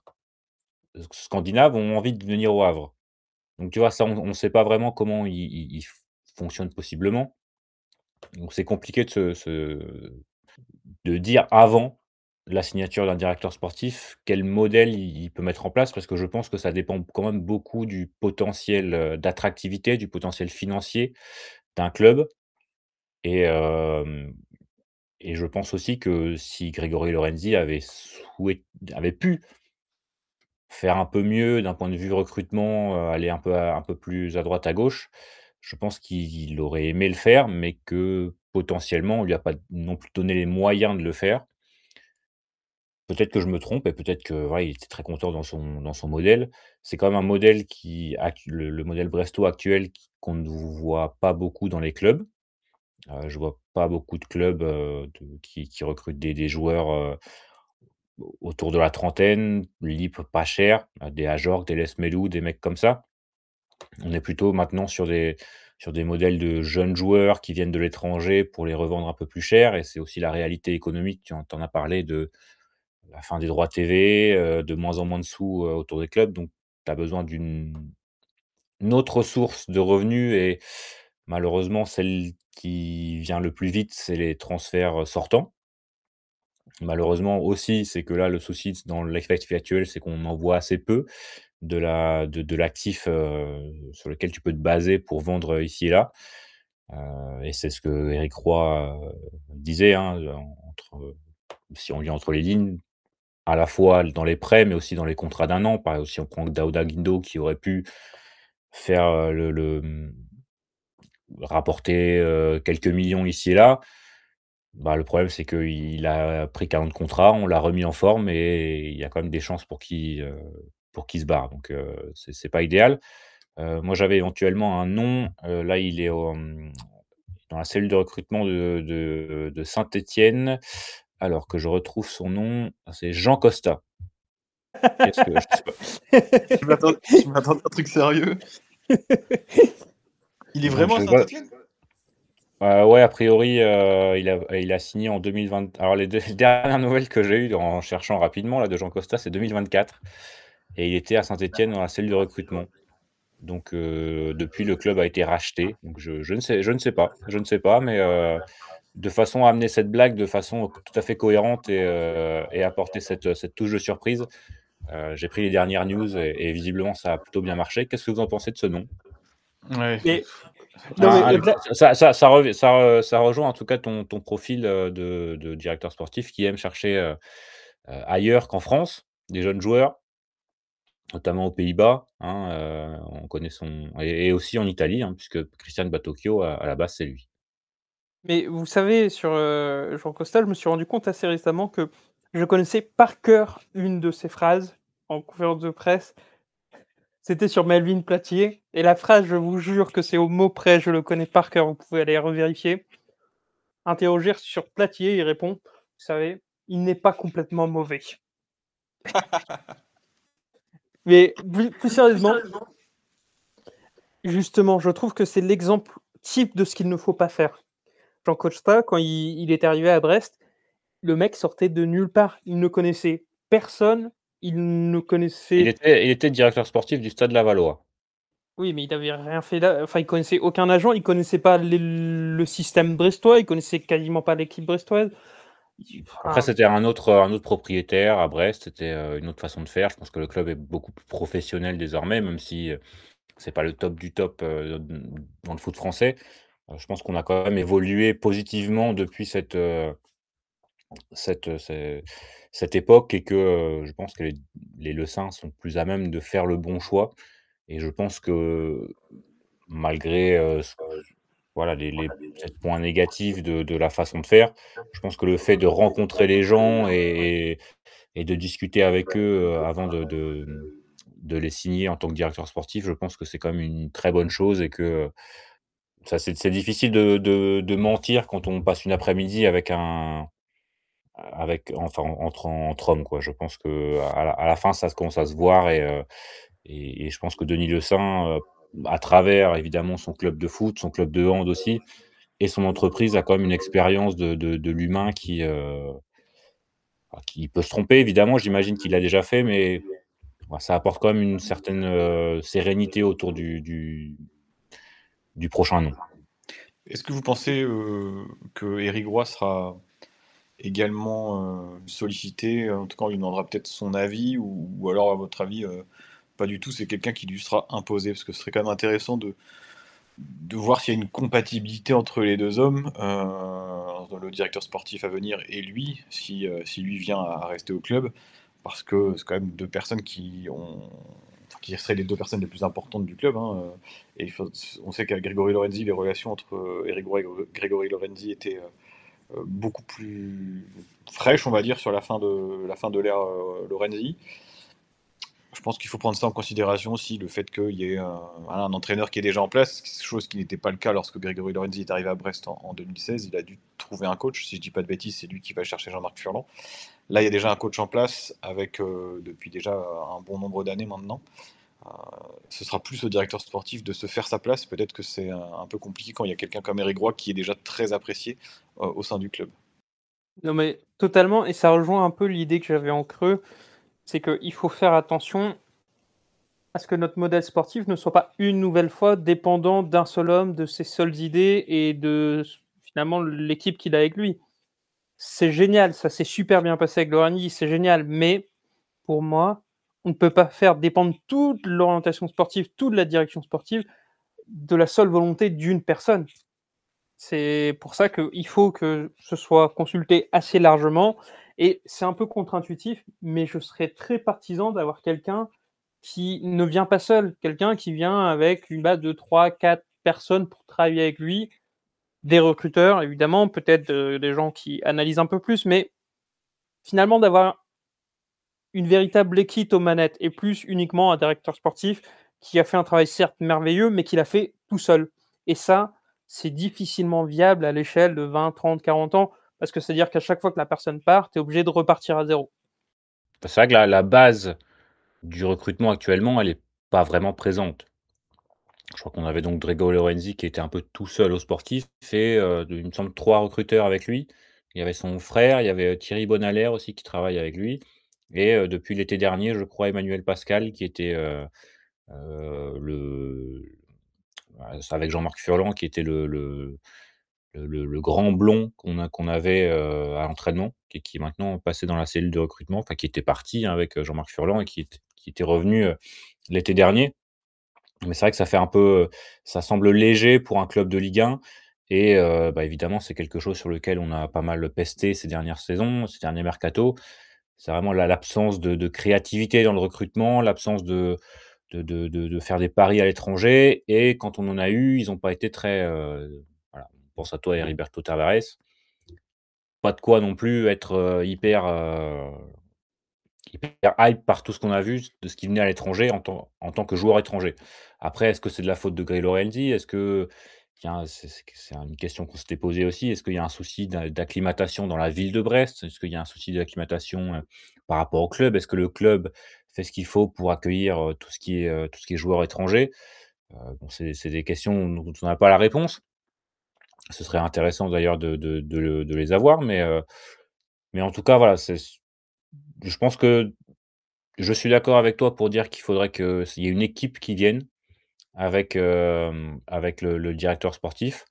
s scandinaves ont envie de venir au Havre? Donc tu vois, ça, on ne sait pas vraiment comment il il il f fonctionne possiblement. Donc c'est compliqué de se se de dire avant la signature d'un directeur sportif, quel modèle il il peut mettre en place. Parce que je pense que ça dépend quand même beaucoup du potentiel, heu, d'attractivité, du potentiel financier d'un club et hem Et je pense aussi que si Grégory Lorenzi avait souhait avait pu faire un peu mieux d'un point de vue recrutement, heu, aller un peu à un peu plus à droite, à gauche, je pense qu'il aurait aimé le faire, mais que potentiellement on lui a pas non plus donné les moyens de le faire. Peut-être que je me trompe et peut-être que voilà, il était très content dans son dans son modèle. C'est quand même un modèle qui actu le le modèle brestois actuel qui qu'on ne voit pas beaucoup dans les clubs. Heu, je vois pas beaucoup de clubs, heu, de qui qui recrutent des des joueurs, heu, au autour de la trentaine, libres, pas chers, heu, des Ajorc, des Les Melou, des mecs comme ça. On est plutôt maintenant sur des sur des modèles de jeunes joueurs qui viennent de l'étranger pour les revendre un peu plus cher et c'est aussi la réalité économique. Tu en tu en as parlé de la fin des droits T V, heu, de moins en moins de sous, heu, autour des clubs, donc tu as besoin d'une une autre source de revenus et malheureusement celle qui vient le plus vite, c'est les transferts, heu, sortants. Malheureusement aussi, c'est que là, le souci dans l'effectif actuel, c'est qu'on en voit assez peu de la de de l'actif, heu, sur lequel tu peux te baser pour vendre, ici et là. Heu et c'est ce que Éric Roy, heu, disait, hein, heu, entre si on lit entre les lignes, à la fois dans les prêts, mais aussi dans les contrats d'un an. Par exemple, si on prend Daouda Guindo qui aurait pu faire, heu, le le, mmh, rapporter, heu, quelques millions ici et là. Bah, le problème, c'est qu'il a pris quarante contrats, on l'a remis en forme et il y a quand même des chances pour qu'il, heu, pour qu'il se barre. Donc, heu, c'est c'est pas idéal. Heu, moi, j'avais éventuellement un nom, heu, là, il est au, mmh, dans la cellule de recrutement de de de Saint-Étienne. Alors que je retrouve son nom, c'est Jean Costa. Qu'est-ce que je sais pas. Je m'attendais je m'attendais à un truc sérieux. Il est Donc vraiment je à vois Saint-Étienne? heu, ouais, a priori, heu, il a il a signé en deux mille vingt. Alors les deux dernières nouvelles que j'ai eues en cherchant rapidement là de Jean Costa, c'est deux mille vingt-quatre et il était à Saint-Étienne dans la cellule de recrutement. Donc heu, depuis le club a été racheté, donc je je ne sais je ne sais pas je ne sais pas, mais heu, de façon à amener cette blague de façon tout à fait cohérente et heu et apporter cette, cette touche de surprise, heu, j'ai pris les dernières news et et visiblement ça a plutôt bien marché. Qu'est-ce que vous en pensez de ce nom? Ouais. Mais non, Un mais un au-delà ça ça ça rev ça, heu, ça rejoint en tout cas ton ton profil, heu, de de directeur sportif qui aime chercher, heu heu, ailleurs qu'en France, des jeunes joueurs, notamment aux Pays-Bas, hein, heu, on connaît son et et aussi en Italie, hein, puisque Christian Batocchio à à la base, c'est lui. mais vous savez, sur, heu, Jean Costa, je me suis rendu compte assez récemment que je connaissais par cœur une de ses phrases en conférence de presse. C'était sur Melvin Plattier et la phrase, je vous jure que c'est au mot près, je le connais par cœur, vous pouvez aller revérifier. Interrogé sur Plattier, il répond: «Vous savez, il n'est pas complètement mauvais». Mais plus plus sérieusement, Justement, je trouve que c'est l'exemple type de ce qu'il ne faut pas faire. Jean Costa, quand il il est arrivé à Brest, le mec sortait de nulle part. Il ne connaissait personne, il ne Il connaissait était il était directeur sportif du Stade Lavallois. oui, mais il avait rien fait là, enfin, il connaissait aucun agent, il connaissait pas les le système brestois, il connaissait quasiment pas l'équipe brestoise. Il Après, enfin, c'était un autre, un autre propriétaire à Brest, c'était, heu, une autre façon de faire. Je pense que le club est beaucoup plus professionnel désormais, même si, heu, c'est pas le top du top, heu, dans le foot français. Heu, je pense qu'on a quand même évolué positivement depuis cette, heu, cette, heu, ce cette époque et que, heu, je pense que les les Lessins sont plus à même de faire le bon choix et je pense que malgré, heu, ce voilà les les peut-être points négatifs de de la façon de faire, je pense que le fait de rencontrer les gens et et de discuter avec eux, heu, avant de de, mmh, de les signer en tant que directeur sportif, je pense que c'est quand même une très bonne chose et que, heu, ça c'est c'est difficile de de de mentir quand on passe une après-midi avec un avec enfin entre entre hommes quoi. Je pense qu'à la à la fin ça se commence à se voir et heu et et je pense que Denis Lescin, heu, à travers évidemment son club de foot, son club de hand aussi et son entreprise a quand même une expérience de de de l'humain qui, heu, bah, qui peut se tromper évidemment, j'imagine qu'il l'a déjà fait, mais bah, ça apporte quand même une certaine, heu, sérénité autour du du du prochain nom. Est-ce que vous pensez euh, que Eric Roy sera également euh, sollicité? En tout cas, on lui demandera peut-être son avis, ou, ou alors, à votre avis, euh, pas du tout, c'est quelqu'un qui lui sera imposé, parce que ce serait quand même intéressant de, de voir s'il y a une compatibilité entre les deux hommes, euh, le directeur sportif à venir et lui, si, euh, si lui vient à rester au club, parce que c'est quand même deux personnes qui ont, enfin, qui seraient les deux personnes les plus importantes du club, hein, euh, et il faut- on sait qu'à Grégory Lorenzi, les relations entre euh, Eric Roy et Grégory Lorenzi étaient euh, beaucoup plus fraîches, on va dire, sur la fin de la fin de l'ère euh, Lorenzi. Je pense qu'il faut prendre ça en considération aussi, le fait qu'il y ait un, voilà, un entraîneur qui est déjà en place, chose qui n'était pas le cas lorsque Grégory Lorenzi est arrivé à Brest en, en deux mille seize. Il a dû trouver un coach, si je dis pas de bêtises, c'est lui qui va chercher Jean-Marc Furlan. Là, il y a déjà un coach en place avec euh, depuis déjà un bon nombre d'années maintenant. Euh, Ce sera plus au directeur sportif de se faire sa place. Peut-être que c'est un, un peu compliqué quand il y a quelqu'un comme Eric Roy qui est déjà très apprécié euh, au sein du club. non mais totalement et ça rejoint un peu l'idée que j'avais en creux, c'est qu'il faut faire attention à ce que notre modèle sportif ne soit pas une nouvelle fois dépendant d'un seul homme, de ses seules idées et de finalement l'équipe qu'il a avec lui. C'est génial, ça s'est super bien passé avec Lorani, c'est génial, mais pour moi, on ne peut pas faire dépendre toute l'orientation sportive, toute la direction sportive de la seule volonté d'une personne. C'est pour ça qu'il faut que ce soit consulté assez largement et c'est un peu contre-intuitif, mais je serais très partisan d'avoir quelqu'un qui ne vient pas seul, quelqu'un qui vient avec une base de trois quatre personnes pour travailler avec lui, des recruteurs évidemment, peut-être, heu, des gens qui analysent un peu plus, mais finalement d'avoir une véritable équipe aux manettes et plus uniquement un directeur sportif qui a fait un travail certes merveilleux, mais qu'il a fait tout seul. Et ça, c'est difficilement viable à l'échelle de vingt, trente, quarante ans, parce que c'est-à-dire qu'à chaque fois que la personne part, tu es obligé de repartir à zéro. C'est vrai que la la base du recrutement actuellement, elle est pas vraiment présente. Je crois qu'on avait donc Grégory Lorenzi qui était un peu tout seul au sportif et heu, il me semble trois recruteurs avec lui. Il y avait son frère, il y avait, Thierry Bonalaire aussi qui travaille avec lui et heu, depuis l'été dernier, je crois Emmanuel Pascal qui était, heu heu, le bah, c'est avec Jean-Marc Furlan qui était le le le le le grand blond qu'on a qu'on avait, heu, à l'entraînement, qui qui est maintenant passé dans la cellule de recrutement, enfin qui était parti, hein, avec, heu, Jean-Marc Furlan et qui est qui était revenu, heu, l'été dernier. Mais c'est vrai que ça fait un peu, ça semble léger pour un club de Ligue un et heu, bah, évidemment, c'est quelque chose sur lequel on a pas mal pesté ces dernières saisons, ces derniers mercatos. C'est vraiment la l'absence de de créativité dans le recrutement, l'absence de de de de de faire des paris à l'étranger et quand on en a eu, ils ont pas été très, heu, voilà, on pense à toi, Heriberto Tavares. Pas de quoi non plus être, heu, hyper, heu, hyper hype par tout ce qu'on a vu de ce qui venait à l'étranger en tant en tant que joueur étranger. Après, est-ce que c'est de la faute de Gray Lorenzi? Est-ce que qu'il y a un c'est c'est c'est une question qu'on s'était posée aussi. Est-ce qu'il y a un souci d'a d'acclimatation dans la ville de Brest? Est-ce qu'il y a un souci d'acclimatation, heu, par rapport au club? Est-ce que le club fait ce qu'il faut pour accueillir, heu, tout ce qui est, heu, tout ce qui est joueurs étrangers? Heu, bon, c'est c'est des questions dont on n'a pas la réponse. Ce serait intéressant d'ailleurs de de de le de les avoir, mais heu, mais en tout cas, voilà, c'est s je pense que je suis d'accord avec toi pour dire qu'il faudrait que s'il y ait une équipe qui vienne avec, hem, avec le le directeur sportif,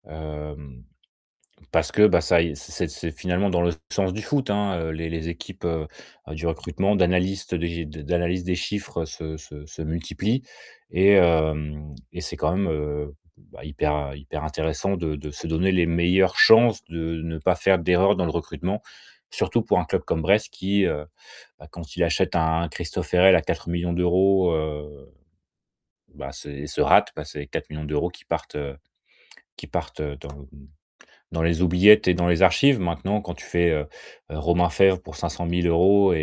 hem, parce que, bah, ça y c'est c'est finalement dans le sens du foot, hein, heu, les les équipes, heu, du recrutement, d'analystes des d'analyse des chiffres se se se multiplient et hem et c'est quand même, heu, bah, hyper hyper intéressant de de se donner les meilleures chances de ne pas faire d'erreurs dans le recrutement. Surtout pour un club comme Brest qui, heu, bah, quand il achète un Christophe Herrel à quatre millions d'euros, heu, bah, c'est se rate, bah, c'est quatre millions d'euros qui partent, heu, qui partent, heu, dans dans les oubliettes et dans les archives. Maintenant, quand tu fais, heu heu, Romain Fèvre pour cinq cent mille euros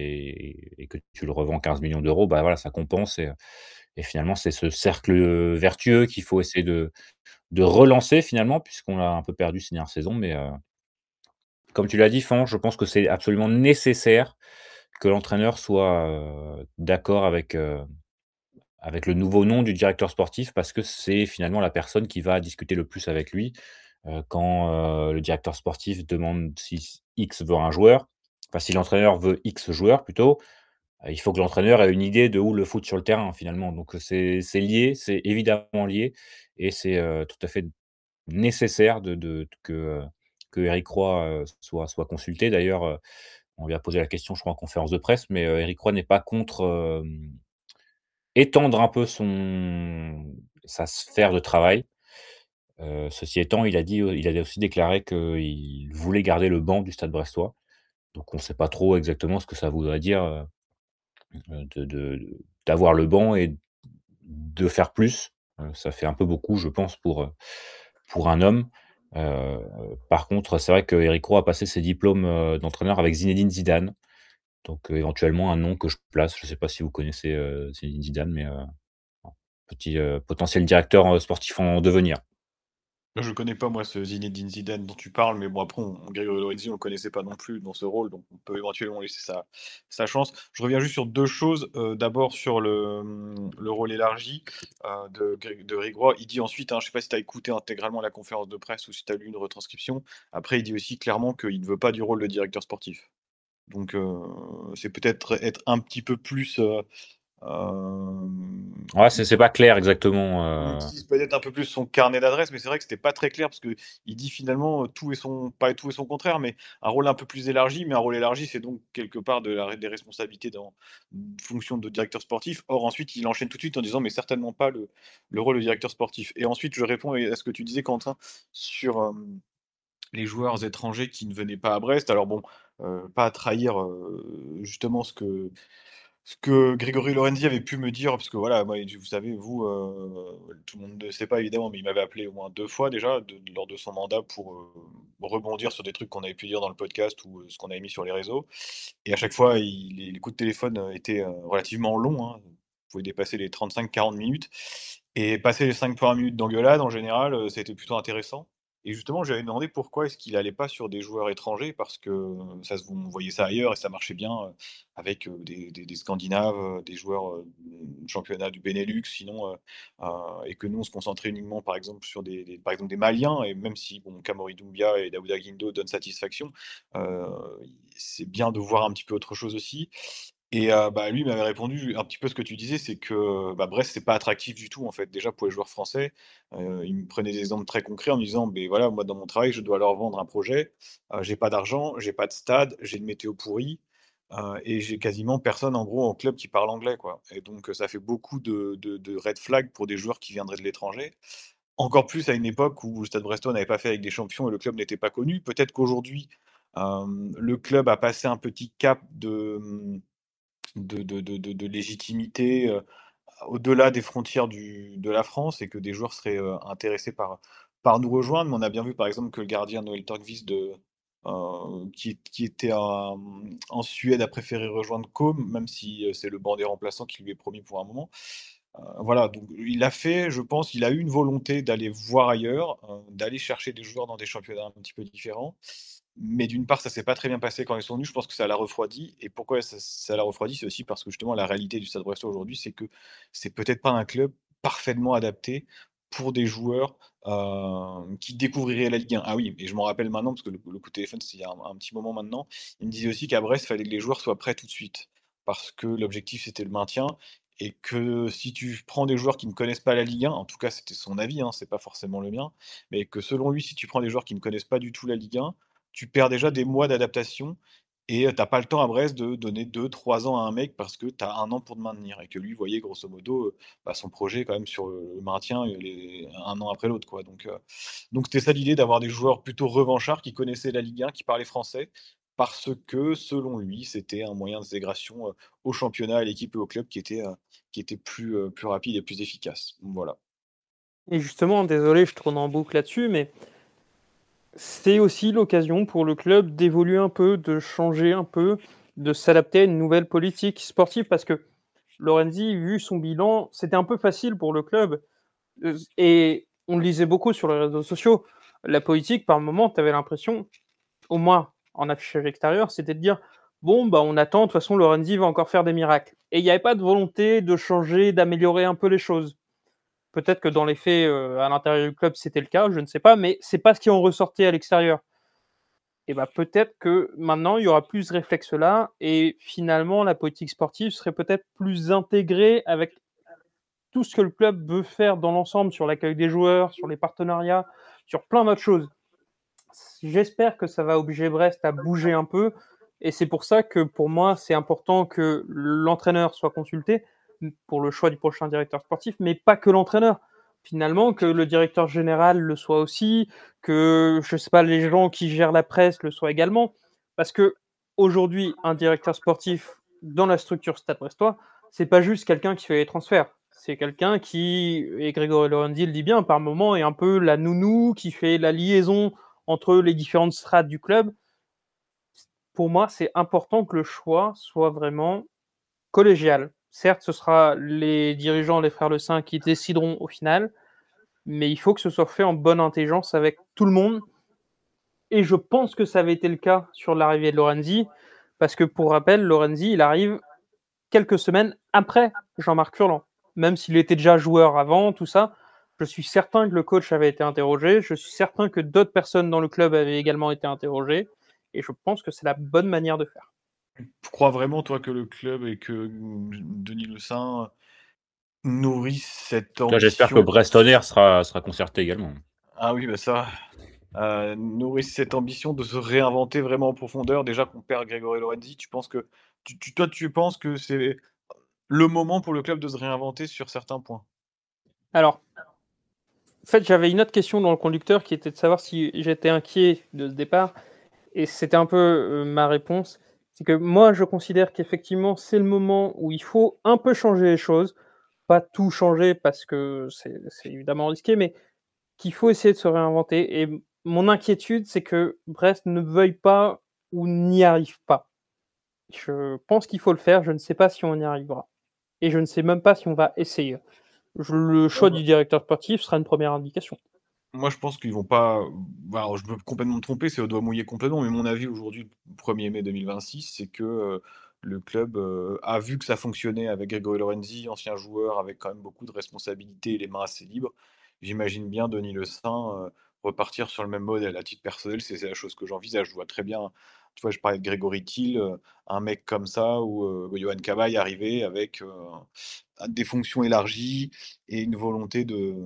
et et que tu le revends quinze millions d'euros, bah, voilà, ça compense et heu et finalement, c'est ce cercle, heu, vertueux qu'il faut essayer de de relancer finalement, puisqu'on l'a un peu perdu ces dernières saisons. Mais heu, comme tu l'as dit, Fan, je pense que c'est absolument nécessaire que l'entraîneur soit, heu, d'accord avec, heu, avec le nouveau nom du directeur sportif parce que c'est finalement la personne qui va discuter le plus avec lui. Heu, quand, heu, le directeur sportif demande si X veut un joueur, enfin si l'entraîneur veut X joueur plutôt, heu, il faut que l'entraîneur ait une idée de où le foutre sur le terrain finalement. Donc, heu, c'est c'est lié, c'est évidemment lié et c'est, heu, tout à fait nécessaire de de que, heu, que Éric Roy, heu, soit soit consulté. D'ailleurs, heu, on lui a posé la question, je crois, en conférence de presse, mais, heu, Éric Roy n'est pas contre, hem, étendre un peu son sa sphère de travail. Heu, ceci étant, il a dit, heu, il avait aussi déclaré qu'il voulait garder le banc du Stade brestois. Donc on ne sait pas trop exactement ce que ça voudrait dire, heu heu, de de d'avoir le banc et de faire plus. Heu, ça fait un peu beaucoup, je pense, pour, heu, pour un homme. Heu, par contre, c'est vrai qu'Éric Roy a passé ses diplômes, heu, d'entraîneur avec Zinedine Zidane. Donc, heu, éventuellement un nom que je place. Je ne sais pas si vous connaissez, heu, Zinedine Zidane, mais, heu, petit, heu, potentiel directeur, heu, sportif en devenir. Je connais pas moi ce Zinedine Zidane dont tu parles, mais bon après on Grégory Lorenzi on le connaissait pas non plus dans ce rôle, donc on peut éventuellement laisser sa sa chance. Je reviens juste sur deux choses, heu, d'abord sur le, mmh, le rôle élargi, heu, de Grég de Rigois. Il dit ensuite, hein, je sais pas si tu as écouté intégralement la conférence de presse ou si tu as lu une retranscription. Après il dit aussi clairement qu'il ne veut pas du rôle de directeur sportif. Donc heu, c'est peut-être être un petit peu plus, heu, hem Ouais, c'est c'est pas clair exactement, il heu utilise peut-être un peu plus son carnet d'adresses, mais c'est vrai que c'était pas très clair parce qu'il dit finalement, heu, tout et son pas tout et son contraire, mais un rôle un peu plus élargi. Mais un rôle élargi, c'est donc quelque part de la des responsabilités dans une fonction de directeur sportif. Or ensuite, il enchaîne tout de suite en disant: «Mais certainement pas le le rôle de directeur sportif» et ensuite je réponds à ce que tu disais Quentin sur, hem, les joueurs étrangers qui ne venaient pas à Brest. Alors bon, heu, pas à trahir, heu, justement ce que ce que Grégory Lorenzi avait pu me dire, parce que voilà, moi, vous savez, vous, heu, tout le monde ne sait pas évidemment, mais il m'avait appelé au moins deux fois déjà de lors de son mandat pour, heu, rebondir sur des trucs qu'on avait pu dire dans le podcast ou, heu, ce qu'on avait mis sur les réseaux et à chaque fois, il les les coups de téléphone, heu, étaient, heu, relativement longs, hein. Vous pouvez dépasser les trente-cinq quarante minutes et passer les cinq premières minutes d'engueulade en général, heu, ça a été plutôt intéressant et justement, j'avais demandé pourquoi est-ce qu'il allait pas sur des joueurs étrangers parce que, heu, ça se on voyait ça ailleurs et ça marchait bien, heu, avec, heu, des des des Scandinaves, heu, des joueurs, heu, mmh, championnat du Benelux sinon, heu heu et que nous, on se concentrait uniquement, par exemple, sur des des par exemple, des Maliens et même si, bon, Kamori Doumbia et Daouda Guindo donnent satisfaction, heu, c'est bien de voir un petit peu autre chose aussi et heu, bah, lui m'avait répondu un petit peu ce que tu disais, c'est que, bah, Brest, c'est pas attractif du tout, en fait, déjà pour les joueurs français. Heu, il me prenait des exemples très concrets en me disant: «Beh, voilà, moi, dans mon travail, je dois leur vendre un projet, heu, j'ai pas d'argent, j'ai pas de stade, j'ai une météo pourrie, heu et j'ai quasiment personne, en gros, en club qui parle anglais, quoi» et donc heu, ça fait beaucoup de de de red flags pour des joueurs qui viendraient de l'étranger. Encore plus à une époque où le Stade Brestois n'avait pas fait avec des champions et le club n'était pas connu. Peut-être qu'aujourd'hui, hem, le club a passé un petit cap de, mmh de de de de de légitimité, heu, au-delà des frontières du de la France et que des joueurs seraient, heu, intéressés par par nous rejoindre. Mais on a bien vu, par exemple, que le gardien Noël Torgvis de, heu, qui qui était à, mmh, en Suède a préféré rejoindre Com, même si, heu, c'est le banc des remplaçants qui lui est promis pour un moment. Heu, voilà, donc il a fait, je pense, il a eu une volonté d'aller voir ailleurs, heu, d'aller chercher des joueurs dans des championnats un petit peu différents. Mais d'une part, ça s'est pas très bien passé quand ils sont venus, je pense que ça l'a refroidi et pourquoi ça ça l'a refroidi? C'est aussi parce que justement la réalité du Stade Brestois aujourd'hui, c'est que c'est peut-être pas un club parfaitement adapté pour des joueurs, heu, qui découvriraient la Ligue un. Ah oui, et je m'en rappelle maintenant parce que le le coup de téléphone, c'était il y a un un petit moment maintenant. Il me disait aussi qu'à Brest, il fallait que les joueurs soient prêts tout de suite parce que l'objectif, c'était le maintien et que si tu prends des joueurs qui ne connaissent pas la Ligue un, en tout cas, c'était son avis, hein, c'est pas forcément le mien, mais que selon lui, si tu prends des joueurs qui ne connaissent pas du tout la Ligue un, tu perds déjà des mois d'adaptation et heu, tu pas le temps à Brest de donner deux trois ans à un mec parce que tu as un an pour te maintenir et que lui voyait grosso modo, heu, bah, son projet quand même sur le maintien, heu, les un an après l'autre, quoi. Donc heu, donc c'était ça l'idée d'avoir des joueurs plutôt revanchards qui connaissaient la Ligue un, qui parlaient français, parce que selon lui, c'était un moyen d'intégration, heu, au championnat, à l'équipe et au club qui était, heu, qui était plus, heu, plus rapide et plus efficace. Voilà. Et justement, désolé, je tourne en boucle là-dessus, mais c'est aussi l'occasion pour le club d'évoluer un peu, de changer un peu, de s'adapter à une nouvelle politique sportive parce que Lorenzi, vu son bilan, c'était un peu facile pour le club. Euh, Et on le lisait beaucoup sur les réseaux sociaux. La politique, par moment, tu avais l'impression, au moins en affichage extérieur, c'était de dire bon, bah, on attend, de toute façon, Lorenzi va encore faire des miracles. Et il n'y avait pas de volonté de changer, d'améliorer un peu les choses. Peut-être que dans les faits, euh, à l'intérieur du club, c'était le cas, je ne sais pas, mais c'est pas ce qui en ressortait à l'extérieur. Et bah, peut-être que maintenant, il y aura plus ce réflexe-là, et finalement, la politique sportive serait peut-être plus intégrée avec tout ce que le club veut faire dans l'ensemble sur l'accueil des joueurs, sur les partenariats, sur plein d'autres choses. J'espère que ça va obliger Brest à bouger un peu, et c'est pour ça que pour moi, c'est important que l'entraîneur soit consulté pour le choix du prochain directeur sportif, mais pas que l'entraîneur. Finalement, que le directeur général le soit aussi, que je sais pas, les gens qui gèrent la presse le soient également, parce que aujourd'hui, un directeur sportif dans la structure Stade Brestois, c'est pas juste quelqu'un qui fait les transferts. C'est quelqu'un qui, et Grégory Lorenzi le dit bien, par moment est un peu la nounou qui fait la liaison entre les différentes strates du club. Pour moi, c'est important que le choix soit vraiment collégial. Certes, ce sera les dirigeants, les frères Le Saint qui décideront au final, mais il faut que ce soit fait en bonne intelligence avec tout le monde. Et je pense que ça avait été le cas sur l'arrivée de Lorenzi, parce que pour rappel, Lorenzi, il arrive quelques semaines après Jean-Marc Furlan. Même s'il était déjà joueur avant, tout ça, je suis certain que le coach avait été interrogé, je suis certain que d'autres personnes dans le club avaient également été interrogées, et je pense que c'est la bonne manière de faire. Tu crois vraiment, toi, que le club et que mmh, Denis Le Saint nourrissent cette Là, j'espère que ambition? Brestonner sera sera concerté également. Ah oui, bah ça, heu, nourrissent cette ambition de se réinventer vraiment en profondeur. Déjà qu'on perd Grégory Lorenzi, tu penses que tu tu toi, tu penses que c'est le moment pour le club de se réinventer sur certains points? Alors, en fait, j'avais une autre question dans le conducteur qui était de savoir si j'étais inquiet de ce départ, et c'était un peu euh, ma réponse. C'est que moi, je considère qu'effectivement, c'est le moment où il faut un peu changer les choses, pas tout changer parce que c'est c'est évidemment risqué, mais qu'il faut essayer de se réinventer. Et mon inquiétude, c'est que Brest ne veuille pas ou n'y arrive pas. Je pense qu'il faut le faire, je ne sais pas si on y arrivera. Et je ne sais même pas si on va essayer. Je- le Ouais, choix bah, du directeur sportif sera une première indication. moi, je pense qu'ils vont pas bah, alors je peux complètement me tromper, c'est au doigt mouillé complètement, mais mon avis aujourd'hui, le premier mai deux mille vingt-six, c'est que, heu, le club, heu, a vu que ça fonctionnait avec Grégory Lorenzi, ancien joueur avec quand même beaucoup de responsabilités et les mains assez libres. J'imagine bien Denis Le Saint, heu, repartir sur le même modèle. À titre personnel, c'est c'est la chose que j'envisage. Je vois très bien, tu vois, je parlais de Grégory Thiel, heu, un mec comme ça ou, heu, Yohan Cabaye arriver avec, heu, des fonctions élargies et une volonté de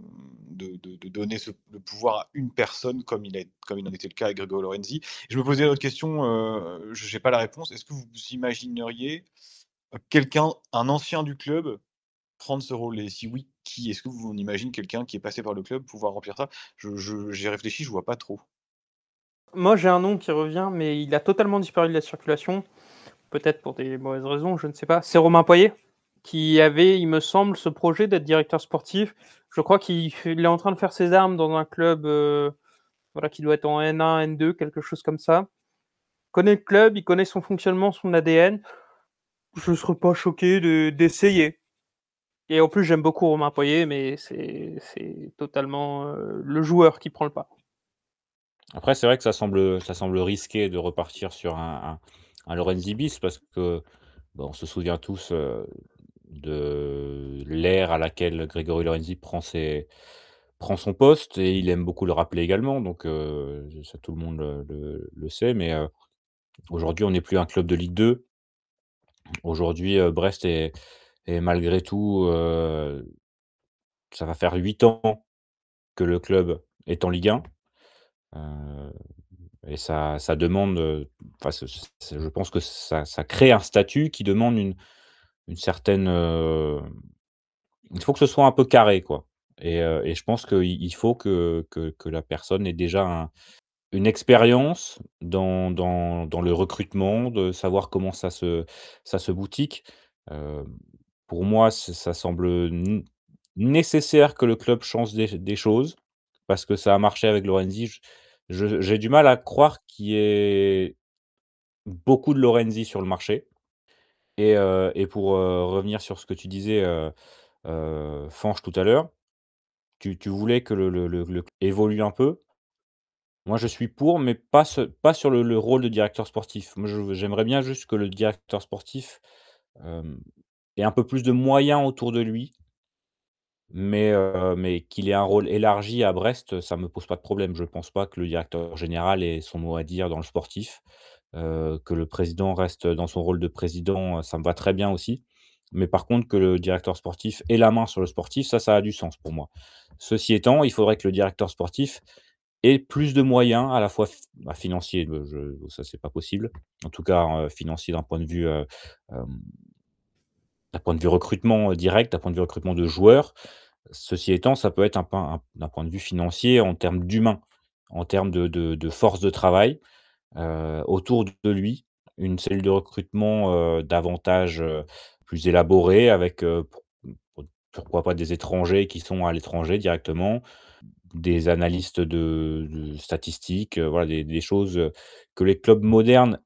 de de de donner ce le pouvoir à une personne comme il a comme il en était le cas avec Grégory Lorenzi. Je me posais une autre question, heu, je n'ai pas la réponse. Est-ce que vous imagineriez, heu, quelqu'un, un ancien du club, prendre ce rôle? Et si oui, qui? Est-ce que vous on imagine quelqu'un qui est passé par le club pouvoir remplir ça? Je je j'y ai réfléchi, je vois pas trop. Moi, j'ai un nom qui revient, mais il a totalement disparu de la circulation. Peut-être pour des mauvaises raisons, je ne sais pas. C'est Romain Poyet, qui avait, il me semble, ce projet d'être directeur sportif. Je crois qu'il fait- il est en train de faire ses armes dans un club euh, voilà, qui doit être en N un, N deux, quelque chose comme ça. Il connaît le club, il connaît son fonctionnement, son A D N. Je ne serais pas choqué de- d'essayer. Et en plus, j'aime beaucoup Romain Poyet, mais c'est c'est totalement euh, le joueur qui prend le pas. Après, c'est vrai que ça semble ça semble risqué de repartir sur un un un Lorenzi bis parce que, bah, on se souvient tous, heu, de l'ère à laquelle Grégory Lorenzi prend ses prend son poste et il aime beaucoup le rappeler également donc heu, ça tout le monde le le le sait mais heu, aujourd'hui on n'est plus un club de Ligue deux. Aujourd'hui, heu, Brest est est malgré tout, heu, ça va faire huit ans que le club est en Ligue un, heu et ça ça demande, heu, enfin ce c c'est je pense que ça ça crée un statut qui demande une une certaine, heu, il faut que ce soit un peu carré quoi et heu et je pense qu'il il faut que que que la personne ait déjà un une expérience dans dans dans le recrutement, de savoir comment ça se ça se boutique. Hem, pour moi, ç ça semble, n nécessaire que le club change des des choses parce que ça a marché avec Lorenzi. J je j'ai du mal à croire qu'il y ait beaucoup de Lorenzi sur le marché et heu et pour, heu, revenir sur ce que tu disais, heu heu, Fanch tout à l'heure, tu tu voulais que le le le le évolue un peu. Moi, je suis pour, mais pas ce pas sur le le rôle de directeur sportif. Moi, je j'aimerais bien juste que le directeur sportif, hem, ait un peu plus de moyens autour de lui mais heu, mais qu'il ait un rôle élargi à Brest, ça me pose pas de problème. Je pense pas que le directeur général ait son mot à dire dans le sportif. Heu, que le président reste dans son rôle de président, ça me va très bien aussi. Mais par contre, que le directeur sportif ait la main sur le sportif, ça, ça a du sens pour moi. Ceci étant, il faudrait que le directeur sportif ait plus de moyens à la fois f bah, financiers, heu, je ça, c'est pas possible. En tout cas, heu, financier d'un point de vue, heu, hem d'un point de vue recrutement, heu, direct, d'un point de vue recrutement de joueurs. Ceci étant, ça peut être un point un d'un point de vue financier en termes d'humain, en termes de de de force de travail, heu, autour de lui, une cellule de recrutement, heu, davantage, heu, plus élaborée avec, heu, pour pour pourquoi pas des étrangers qui sont à l'étranger directement, des analystes de de statistiques, heu, voilà des des choses, heu, que les clubs modernes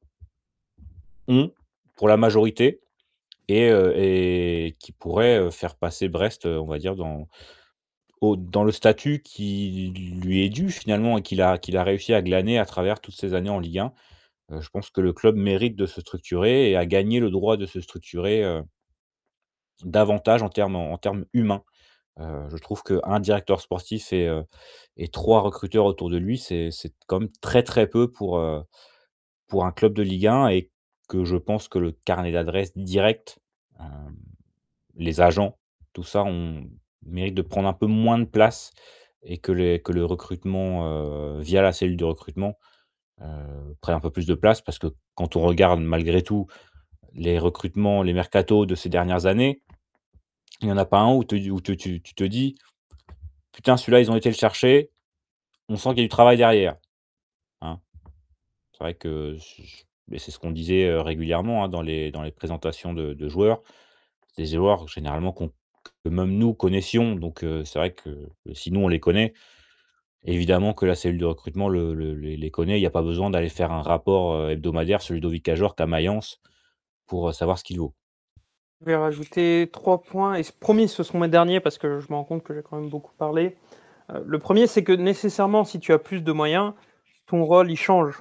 ont, pour la majorité et heu et qui pourraient, heu, faire passer Brest, heu, on va dire dans au dans le statut qui lui est dû finalement et qu'il a qu'il a réussi à glaner à travers toutes ces années en Ligue un. Heu, je pense que le club mérite de se structurer et a gagné le droit de se structurer, heu davantage en termes en termes humains. Heu, je trouve qu'un directeur sportif et heu et trois recruteurs autour de lui, c'est c'est quand même très, très peu pour, heu, pour un club de Ligue un et que je pense que le carnet d'adresses direct, hem, les agents, tout ça, on mérite de prendre un peu moins de place et que les que le recrutement, heu, via la cellule de recrutement, heu, prenne un peu plus de place. Parce que quand on regarde malgré tout les recrutements, les mercatos de ces dernières années, il y en a pas un où te où te tu tu te dis: «Putain, celui-là, ils ont été le chercher, on sent qu'il y a du travail derrière», hein. C'est vrai que j mais c'est ce qu'on disait, heu, régulièrement, hein, dans les dans les présentations de de joueurs. C'est des joueurs généralement qu'on que même nous connaissions donc heu, c'est vrai que si nous on les connaît, évidemment que la cellule de recrutement le le les les connaît. Il y a pas besoin d'aller faire un rapport, heu, hebdomadaire sur Ludovic Ajorc à Mayence pour, heu, savoir ce qu'il vaut. Je vais rajouter trois points et c promis, ce seront mes derniers parce que je me rends compte que j'ai quand même beaucoup parlé. Heu, le premier, c'est que nécessairement, si tu as plus de moyens, ton rôle, il change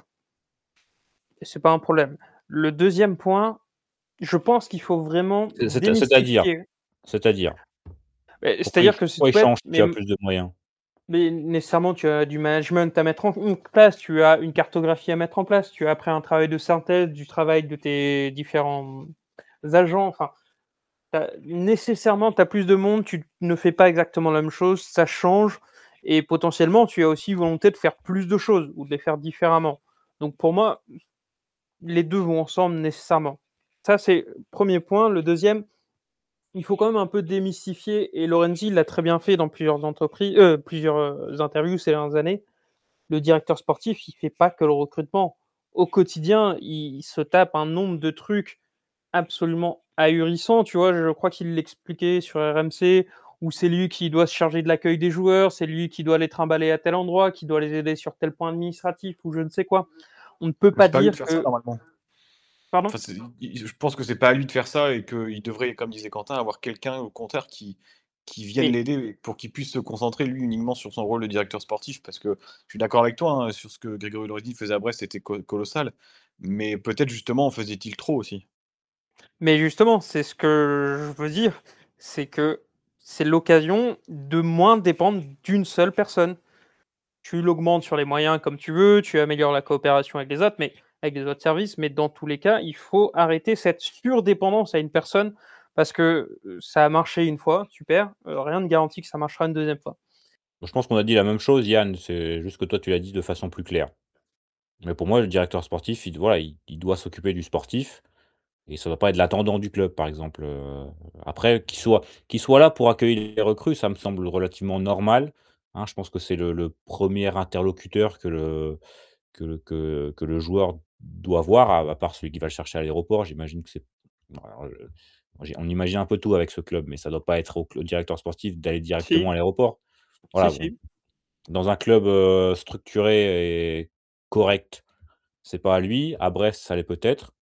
et c'est pas un problème. Le deuxième point, je pense qu'il faut vraiment C'est c'est c'est-à-dire? démystifier C'est-à-dire? beh, Pourquoi il c'est-à-dire que c'est pourquoi tout il bête, change si mais tu as mmh plus de moyens? mais nécessairement, tu as du management à mettre en en place, tu as une cartographie à mettre en place, tu as après un travail de synthèse du travail de tes différents, mmh, agents, enfin, tu as nécessairement, tu as plus de monde, tu ne fais pas exactement la même chose, ça change et potentiellement, tu as aussi volonté de faire plus de choses ou de les faire différemment. Donc pour moi, les deux vont ensemble nécessairement. Ça, c'est premier point. Le deuxième, il faut quand même un peu démystifier et Lorenzi l'a très bien fait dans plusieurs entreprises heu, plusieurs, heu, interviews ces dernières années. Le directeur sportif, il fait pas que le recrutement. Au quotidien, il il se tape un nombre de trucs absolument ahurissant, tu vois? Je crois qu'il l'expliquait sur R M C où c'est lui qui doit se charger de l'accueil des joueurs, c'est lui qui doit les trimballer à tel endroit, qui doit les aider sur tel point administratif ou je ne sais quoi. On ne peut Mais pas c'est pas à lui de dire faire ça que normalement. pardon? Enfin, c'est i je pense que c'est pas à lui de faire ça et qu'il devrait, comme disait Quentin, avoir quelqu'un au contraire qui qui vienne Mais l'aider pour qu'il puisse se concentrer lui uniquement sur son rôle de directeur sportif. Parce que je suis d'accord avec toi, hein, sur ce que Grégory Lorenzi faisait à Brest, c'était co colossal. Mais peut-être justement en faisait-il trop aussi? Mais justement, c'est ce que je veux dire, c'est que c'est l'occasion de moins dépendre d'une seule personne. Tu l'augmentes sur les moyens comme tu veux, tu améliores la coopération avec les autres, mais avec les autres services, mais dans tous les cas, il faut arrêter cette surdépendance à une personne parce que euh, ça a marché une fois, super, euh, rien ne garantit que ça marchera une deuxième fois. Je pense qu'on a dit la même chose, Yann, c'est juste que toi, tu l'as dit de façon plus claire. Mais pour moi, le directeur sportif, il voilà, il il doit s'occuper du sportif et ça doit pas être l'intendant du club, par exemple, heu. Après, qu'il soit qu'il soit là pour accueillir les recrues, ça me semble relativement normal, hein. Je pense que c'est le le premier interlocuteur que le que le que que le joueur doit voir, à à part celui qui va le chercher à l'aéroport. J'imagine que c'est alors, heu, j'ai on imagine un peu tout avec ce club, mais ça doit pas être au cl au directeur sportif d'aller directement Si, à l'aéroport. si, Voilà, bon, si. dans un club, heu, structuré et correct, c'est pas à lui. À Brest, ça l'est peut-être,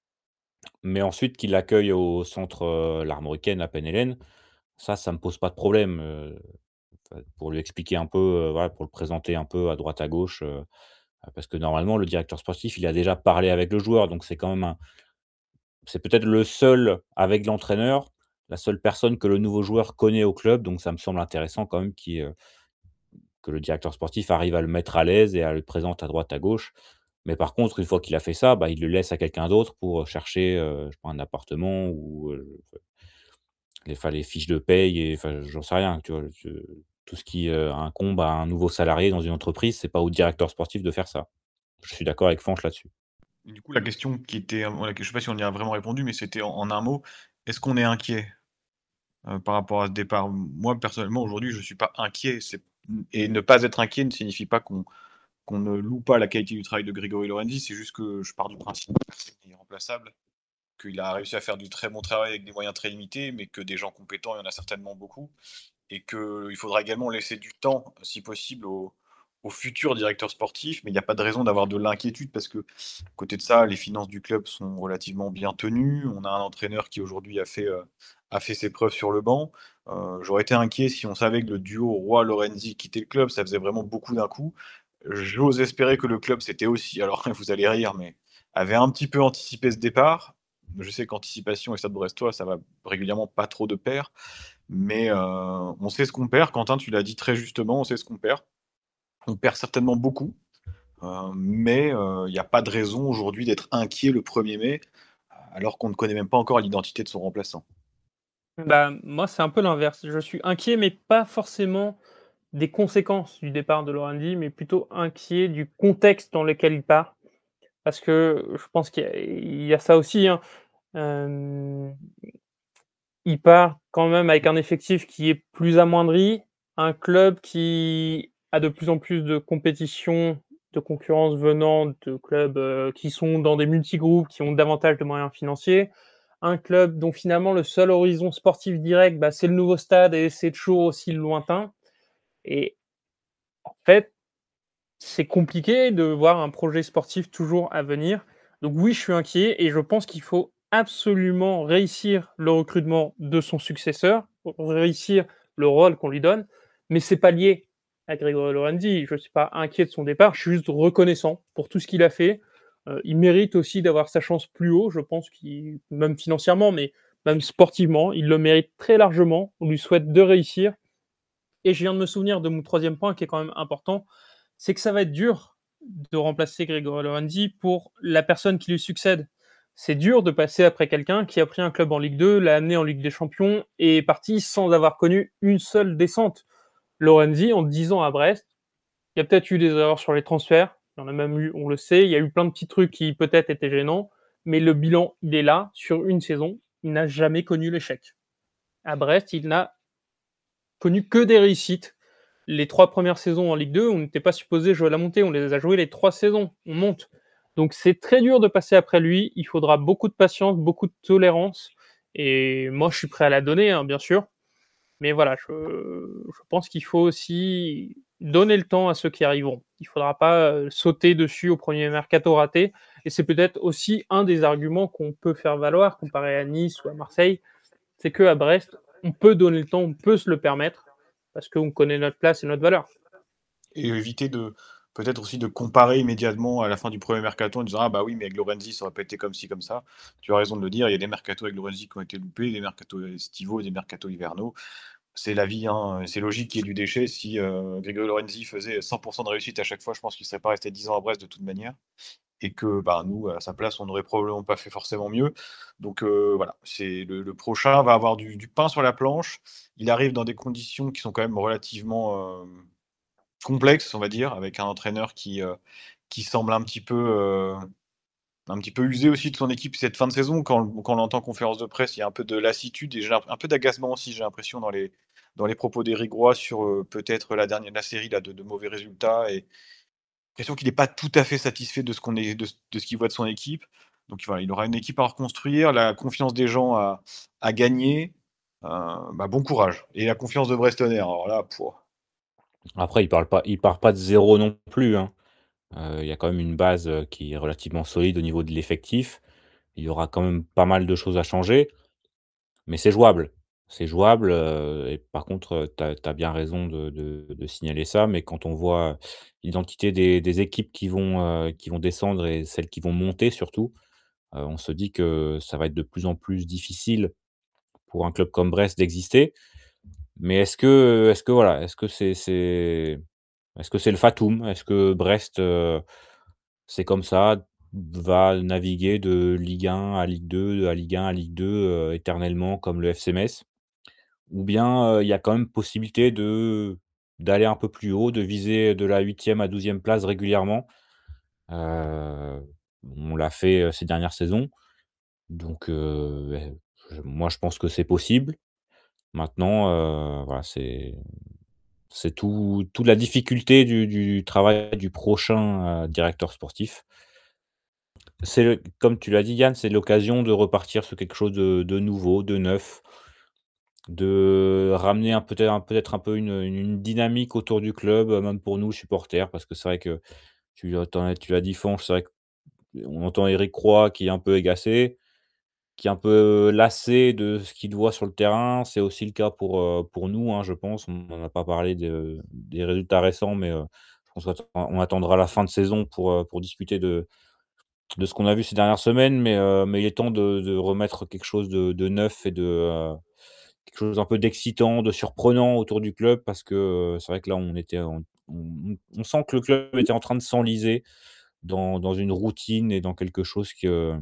mais ensuite qu'il l'accueille au centre, heu, l'Armoricaine à Pen-Hélène, ça, ça me pose pas de problème, heu, enfin, pour lui expliquer un peu, heu, voilà, pour le présenter un peu à droite à gauche, heu, parce que normalement le directeur sportif, il a déjà parlé avec le joueur, donc c'est quand même un c'est peut-être le seul avec l'entraîneur, la seule personne que le nouveau joueur connaît au club, donc ça me semble intéressant quand même qu'il, heu, que le directeur sportif arrive à le mettre à l'aise et à le présenter à droite à gauche. Mais par contre, une fois qu'il a fait ça, bah, il le laisse à quelqu'un d'autre pour, chercher, heu, je sais pas, un appartement ou, heu, les enfin les fiches de paye et enfin, j'en sais rien, tu vois? Je tout ce qui, heu, incombe à un nouveau salarié dans une entreprise, c'est pas au directeur sportif de faire ça. Je suis d'accord avec Fanch là-dessus. Du coup, la question qui était, voilà, je sais pas si on y a vraiment répondu, mais c'était en en un mot: est-ce qu'on est inquiet, heu, par rapport à ce départ? Moi, personnellement, aujourd'hui, je suis pas inquiet, c'est et ne pas être inquiet ne signifie pas qu'on qu'on ne loue pas la qualité du travail de Grégory Lorenzi, c'est juste que je pars du principe qu'il est irremplaçable, qu'il a réussi à faire du très bon travail avec des moyens très limités, mais que des gens compétents, il y en a certainement beaucoup. Et qu'il faudra également laisser du temps, si possible, au au futur directeur sportif, mais il n'y a pas de raison d'avoir de l'inquiétude parce que, à côté de ça, les finances du club sont relativement bien tenues. On a un entraîneur qui aujourd'hui a fait, heu, a fait ses preuves sur le banc. Heu, j'aurais été inquiet si on savait que le duo Roy-Lorenzi quittait le club, ça faisait vraiment beaucoup d'un coup. J'ose espérer que le club s'était aussi, alors vous allez rire, mais avait un petit peu anticipé ce départ. Je sais qu'anticipation et Stade Brestois, ça va régulièrement pas trop de pair. Mais heu, on sait ce qu'on perd. Quentin, tu l'as dit très justement, on sait ce qu'on perd. On perd certainement beaucoup, heu, mais il n'y a pas de raison aujourd'hui d'être inquiet le premier mai, alors qu'on ne connaît même pas encore l'identité de son remplaçant. Bah, moi, c'est un peu l'inverse. Je suis inquiet, mais pas forcément des conséquences du départ de Lorenzi, mais plutôt inquiet du contexte dans lequel il part. Parce que je pense qu'il y a il y a ça aussi, hein. Hem, il part quand même avec un effectif qui est plus amoindri, un club qui a de plus en plus de compétition, de concurrence venant de clubs, heu, qui sont dans des multigroupes, qui ont davantage de moyens financiers. Un club dont finalement le seul horizon sportif direct, bah, c'est le nouveau stade et c'est toujours aussi lointain et en fait, c'est compliqué de voir un projet sportif toujours à venir. Donc oui, je suis inquiet et je pense qu'il faut absolument réussir le recrutement de son successeur, réussir le rôle qu'on lui donne, mais c'est pas lié à Grégory Lorenzi. Je ne suis pas inquiet de son départ, je suis juste reconnaissant pour tout ce qu'il a fait. Heu, il mérite aussi d'avoir sa chance plus haut, je pense qu'il même financièrement, mais même sportivement, il le mérite très largement. On lui souhaite de réussir et je viens de me souvenir de mon troisième point qui est quand même important, c'est que ça va être dur de remplacer Grégory Lorenzi pour la personne qui lui succède. C'est dur de passer après quelqu'un qui a pris un club en Ligue deux, l'a amené en Ligue des Champions et est parti sans avoir connu une seule descente. Lorenzi, en dix ans à Brest, il y a peut-être eu des erreurs sur les transferts, il y en a même eu, on le sait, il y a eu plein de petits trucs qui peut-être étaient gênants, mais le bilan, il est là, sur une saison, il n'a jamais connu l'échec. À Brest, il n'a connu que des réussites. Les trois premières saisons en Ligue deux, on n'était pas supposé jouer la montée, on les a jouées les trois saisons, on monte. Donc c'est très dur de passer après lui, il faudra beaucoup de patience, beaucoup de tolérance, et moi je suis prêt à la donner, hein, bien sûr. Mais voilà, je, je pense qu'il faut aussi donner le temps à ceux qui arriveront. Il ne faudra pas euh, sauter dessus au premier mercato raté, et c'est peut-être aussi un des arguments qu'on peut faire valoir comparé à Nice ou à Marseille, c'est qu'à Brest, on peut donner le temps, on peut se le permettre, parce qu'on connaît notre place et notre valeur. Et éviter de peut-être aussi de comparer immédiatement à la fin du premier mercato en disant ah bah oui mais avec Lorenzi ça aurait pas été comme ci comme ça. Tu as raison de le dire, il y a des mercatos avec Lorenzi qui ont été loupés, des mercatos estivaux, des mercatos hivernaux. C'est la vie, hein, c'est logique qu'il y ait du déchet. Si euh, Grégory Lorenzi faisait cent pour cent de réussite à chaque fois, je pense qu'il ne serait pas resté dix ans à Brest de toute manière. Et que bah, nous, à sa place, on n'aurait probablement pas fait forcément mieux. Donc euh, voilà, c'est le, le prochain va avoir du, du pain sur la planche. Il arrive dans des conditions qui sont quand même relativement euh, complexes, on va dire, avec un entraîneur qui, euh, qui semble un petit peu... euh, un petit peu usé aussi de son équipe cette fin de saison. Quand, quand on l'entend en conférence de presse, il y a un peu de lassitude et j'ai un, un peu d'agacement aussi, j'ai l'impression, dans les, dans les propos d'Éric Roy sur euh, peut-être la dernière la série là, de, de mauvais résultats. Et l'impression qu'il n'est pas tout à fait satisfait de ce, qu'on est, de, de ce qu'il voit de son équipe. Donc voilà, il aura une équipe à reconstruire, la confiance des gens à, à gagner. Euh, bah, bon courage. Et la confiance de Brestonner, alors là, pour... Après, il parle pas il part pas de zéro non plus, hein. Heu, il y a quand même une base, heu, qui est relativement solide au niveau de l'effectif. Il y aura quand même pas mal de choses à changer, mais c'est jouable. C'est jouable, heu et par contre, heu, tu as bien raison de de de signaler ça, mais quand on voit l'identité des des équipes qui vont, heu, qui vont descendre et celles qui vont monter surtout, heu, on se dit que ça va être de plus en plus difficile pour un club comme Brest d'exister. Mais est-ce que, est-ce que voilà, est-ce que c'est c'est est-ce que c'est le fatum? Est-ce que Brest, heu, c'est comme ça, va naviguer de Ligue un à Ligue deux, à Ligue un à Ligue deux, heu, éternellement comme le F C Metz? Ou bien, heu, il y a quand même possibilité de d'aller un peu plus haut, de viser de la huitième à douzième place régulièrement? Heu, on l'a fait, heu, ces dernières saisons, donc heu, beh, je moi je pense que c'est possible. Maintenant, heu, voilà, c'est c'est tout toute la difficulté du du travail du prochain, heu, directeur sportif. C'est le comme tu l'as dit Yann, c'est l'occasion de repartir sur quelque chose de de nouveau, de neuf, de ramener un peut-être un peut-être un peu une, une dynamique autour du club, heu, même pour nous supporters. Parce que c'est vrai que tu l'as tu en as tu l'as dit Fanch, c'est vrai qu'on entend Éric Roy qui est un peu agacé, qui est un peu lassé de ce qu'il voit sur le terrain. C'est aussi le cas pour, heu, pour nous, hein, je pense. On n'en a pas parlé de des résultats récents, mais, heu, je pense qu'on attend on attendra la fin de saison pour, heu, pour discuter de de ce qu'on a vu ces dernières semaines. Mais, heu, mais il est temps de de remettre quelque chose de de neuf et de, heu, quelque chose un peu d'excitant, de surprenant autour du club parce que, heu, c'est vrai que là, on était on on on sent que le club était en train de s'enliser dans dans une routine et dans quelque chose que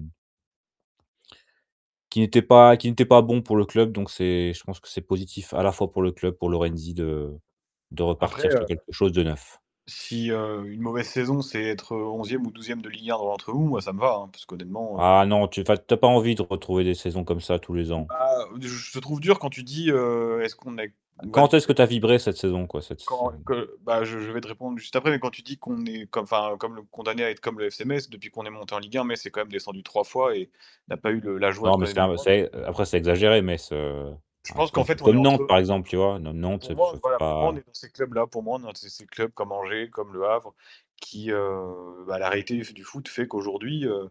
Qui n'était pas qui n'était pas bon pour le club, donc c'est je pense que c'est positif à la fois pour le club, pour Lorenzi de de Après, repartir sur quelque chose de neuf. si, heu, une mauvaise saison, c'est être, onzième ou douzième de Ligue un dans l'entre-nous, moi ça me va, hein, parce qu'honnêtement, heu, Ah non, tu enfin, tu pas envie de retrouver des saisons comme ça tous les ans. bah, je te trouve dur quand tu dis, heu, est-ce qu'on est on va Quand est-ce que tu as vibré cette saison, quoi, cette s quand que bah, je je vais te répondre juste après, mais quand tu dis qu'on est comme enfin, comme le condamné à être comme le F C Metz, depuis qu'on est monté en Ligue un, Metz c'est quand même descendu trois fois et n'a pas eu le la joie de non, mais c'est connaître des un remontes. c'est après c'est exagéré, mais ce Je ah, pense qu'en comme fait, on est comme Nantes, entre par exemple, tu vois? Nan Nantes, pour c'est moi, c'est voilà, pour moi, on pas est dans ces clubs-là. Pour moi, on est dans ces ces clubs comme Angers, comme Le Havre, qui, heu, bah, la réalité du foot fait qu'aujourd'hui, heu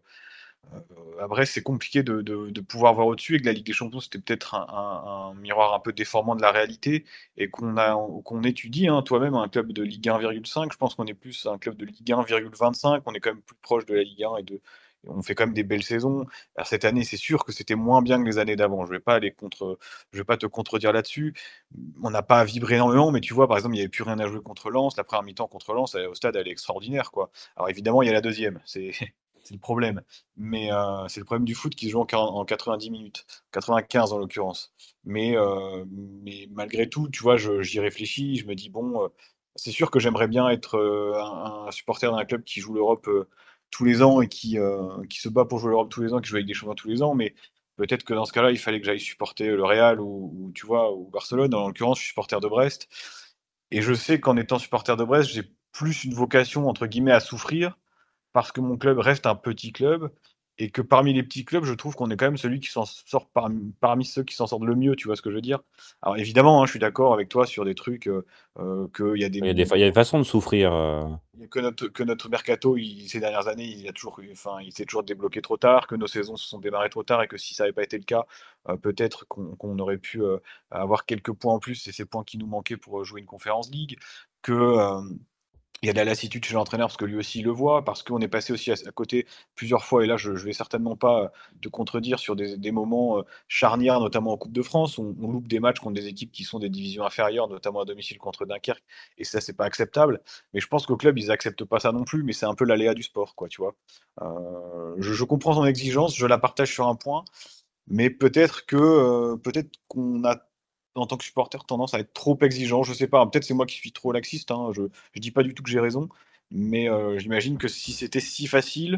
Heu, à Brest, c'est compliqué de de de pouvoir voir au-dessus et que la Ligue des Champions, c'était peut-être un un un miroir un peu déformant de la réalité et qu'on a qu'on étudie, hein, toi-même, un club de Ligue un virgule cinq. Je pense qu'on est plus un club de Ligue un virgule vingt-cinq. On est quand même plus proche de la Ligue un et de et on fait quand même des belles saisons. Alors cette année, c'est sûr que c'était moins bien que les années d'avant. Je vais pas aller contre je vais pas te contredire là-dessus. On n'a pas vibré énormément, mais tu vois, par exemple, il y avait plus rien à jouer contre Lens. La première mi-temps contre Lens, elle au stade, elle est extraordinaire, quoi. Alors évidemment, il y a la deuxième, c'est c'est le problème. Mais heu, c'est le problème du foot qui se joue en quaran en quatre-vingt-dix minutes, quatre-vingt-quinze en l'occurrence. Mais heu, mais malgré tout, tu vois, je j'y réfléchis, je me dis: «Bon, heu, c'est sûr que j'aimerais bien être, heu, un un supporter d'un club qui joue l'Europe, heu, tous les ans et qui, heu, qui se bat pour jouer l'Europe tous les ans, qui joue avec des champions tous les ans». Mais peut-être que dans ce cas-là, il fallait que j'aille supporter le Real ou ou tu vois, ou Barcelone. En l'occurrence, je suis supporter de Brest et je sais qu'en étant supporter de Brest, j'ai plus une vocation entre guillemets «à souffrir» parce que mon club reste un petit club et que parmi les petits clubs, je trouve qu'on est quand même celui qui s'en sort parmi parmi ceux qui s'en sortent le mieux, tu vois ce que je veux dire? Alors évidemment, hein, je suis d'accord avec toi sur des trucs, heu heu, qu'il y a des il y a des fa il y a des façons de souffrir, heu, que notre que notre mercato, il ces dernières années, il a toujours eu enfin, il s'est toujours débloqué trop tard, que nos saisons se sont démarrées trop tard et que si ça avait pas été le cas, heu, peut-être qu'on qu'on aurait pu, heu, avoir quelques points en plus et ces points qui nous manquaient pour, heu, jouer une Conference League. Que, hem Il y a de la lassitude chez l'entraîneur parce que lui aussi il le voit, parce qu'on est passé aussi à, à côté plusieurs fois, et là je ne vais certainement pas euh, te contredire sur des, des moments euh, charnières, notamment en Coupe de France. On, on loupe des matchs contre des équipes qui sont des divisions inférieures, notamment à domicile contre Dunkerque, et ça c'est pas acceptable. Mais je pense qu'au club ils acceptent pas ça non plus, mais c'est un peu l'aléa du sport, quoi, tu vois. Euh, je, je comprends son exigence, je la partage sur un point, mais peut-être que euh, peut-être qu'on a en tant que supporter tendance à être trop exigeant. Je sais pas, peut-être c'est moi qui suis trop laxiste, hein, je, je dis pas du tout que j'ai raison, mais euh, j'imagine que si c'était si facile,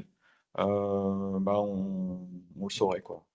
euh, bah on, on le saurait, quoi.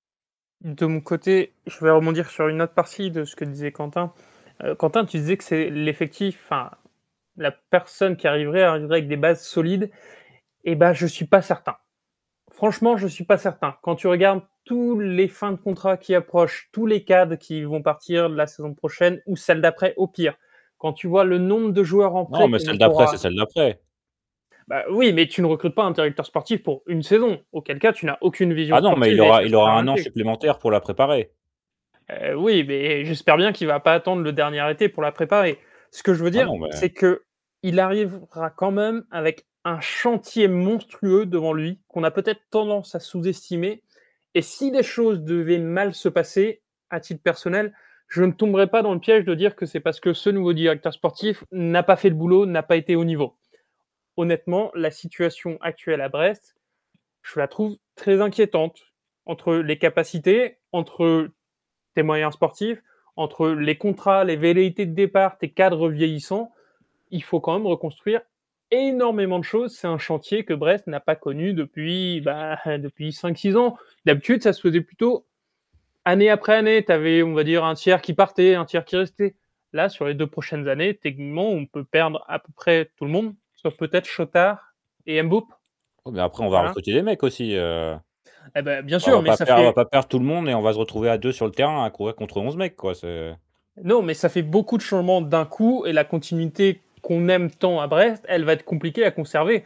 De mon côté, je vais rebondir sur une autre partie de ce que disait Quentin. Euh, Quentin, tu disais que c'est l'effectif, enfin, la personne qui arriverait arriverait avec des bases solides. Et ben, je suis pas certain. Franchement, je suis pas certain. Quand tu regardes tous les fins de contrat qui approchent, tous les cadres qui vont partir la saison prochaine ou celle d'après, au pire. Quand tu vois le nombre de joueurs en Non, prêt mais que celle tu d'après, auras, c'est celle d'après. bah oui, mais tu ne recrutes pas un directeur sportif pour une saison. Auquel cas, tu n'as aucune vision Ah non, mais il sportive et aura, ça il sert aura à un an rien. supplémentaire pour la préparer. Euh, oui, mais j'espère bien qu'il va pas attendre le dernier été pour la préparer. Ce que je veux Ah dire, non, mais c'est que il arrivera quand même avec un chantier monstrueux devant lui qu'on a peut-être tendance à sous-estimer. Et si les choses devaient mal se passer, à titre personnel, je ne tomberai pas dans le piège de dire que c'est parce que ce nouveau directeur sportif n'a pas fait le boulot, n'a pas été au niveau. Honnêtement, la situation actuelle à Brest, je la trouve très inquiétante. Entre les capacités, entre tes moyens sportifs, entre les contrats, les velléités de départ, tes cadres vieillissants, il faut quand même reconstruire énormément de choses. C'est un chantier que Brest n'a pas connu depuis, bah, depuis cinq six ans. D'habitude, ça se faisait plutôt année après année. Tu avais, on va dire, un tiers qui partait, un tiers qui restait. Là, sur les deux prochaines années, techniquement, on peut perdre à peu près tout le monde, sauf peut-être Chotard et Mboup. oh, mais après, on va Voilà. recruter des mecs aussi. euh. Eh ben, bien On va sûr, mais pas ça perdre, on va fait pas perdre tout le monde et on va se retrouver à deux sur le terrain à courir contre onze mecs, quoi. C'est... non, mais ça fait beaucoup de changements d'un coup et la continuité qu'on aime tant à Brest, elle va être compliquée à conserver.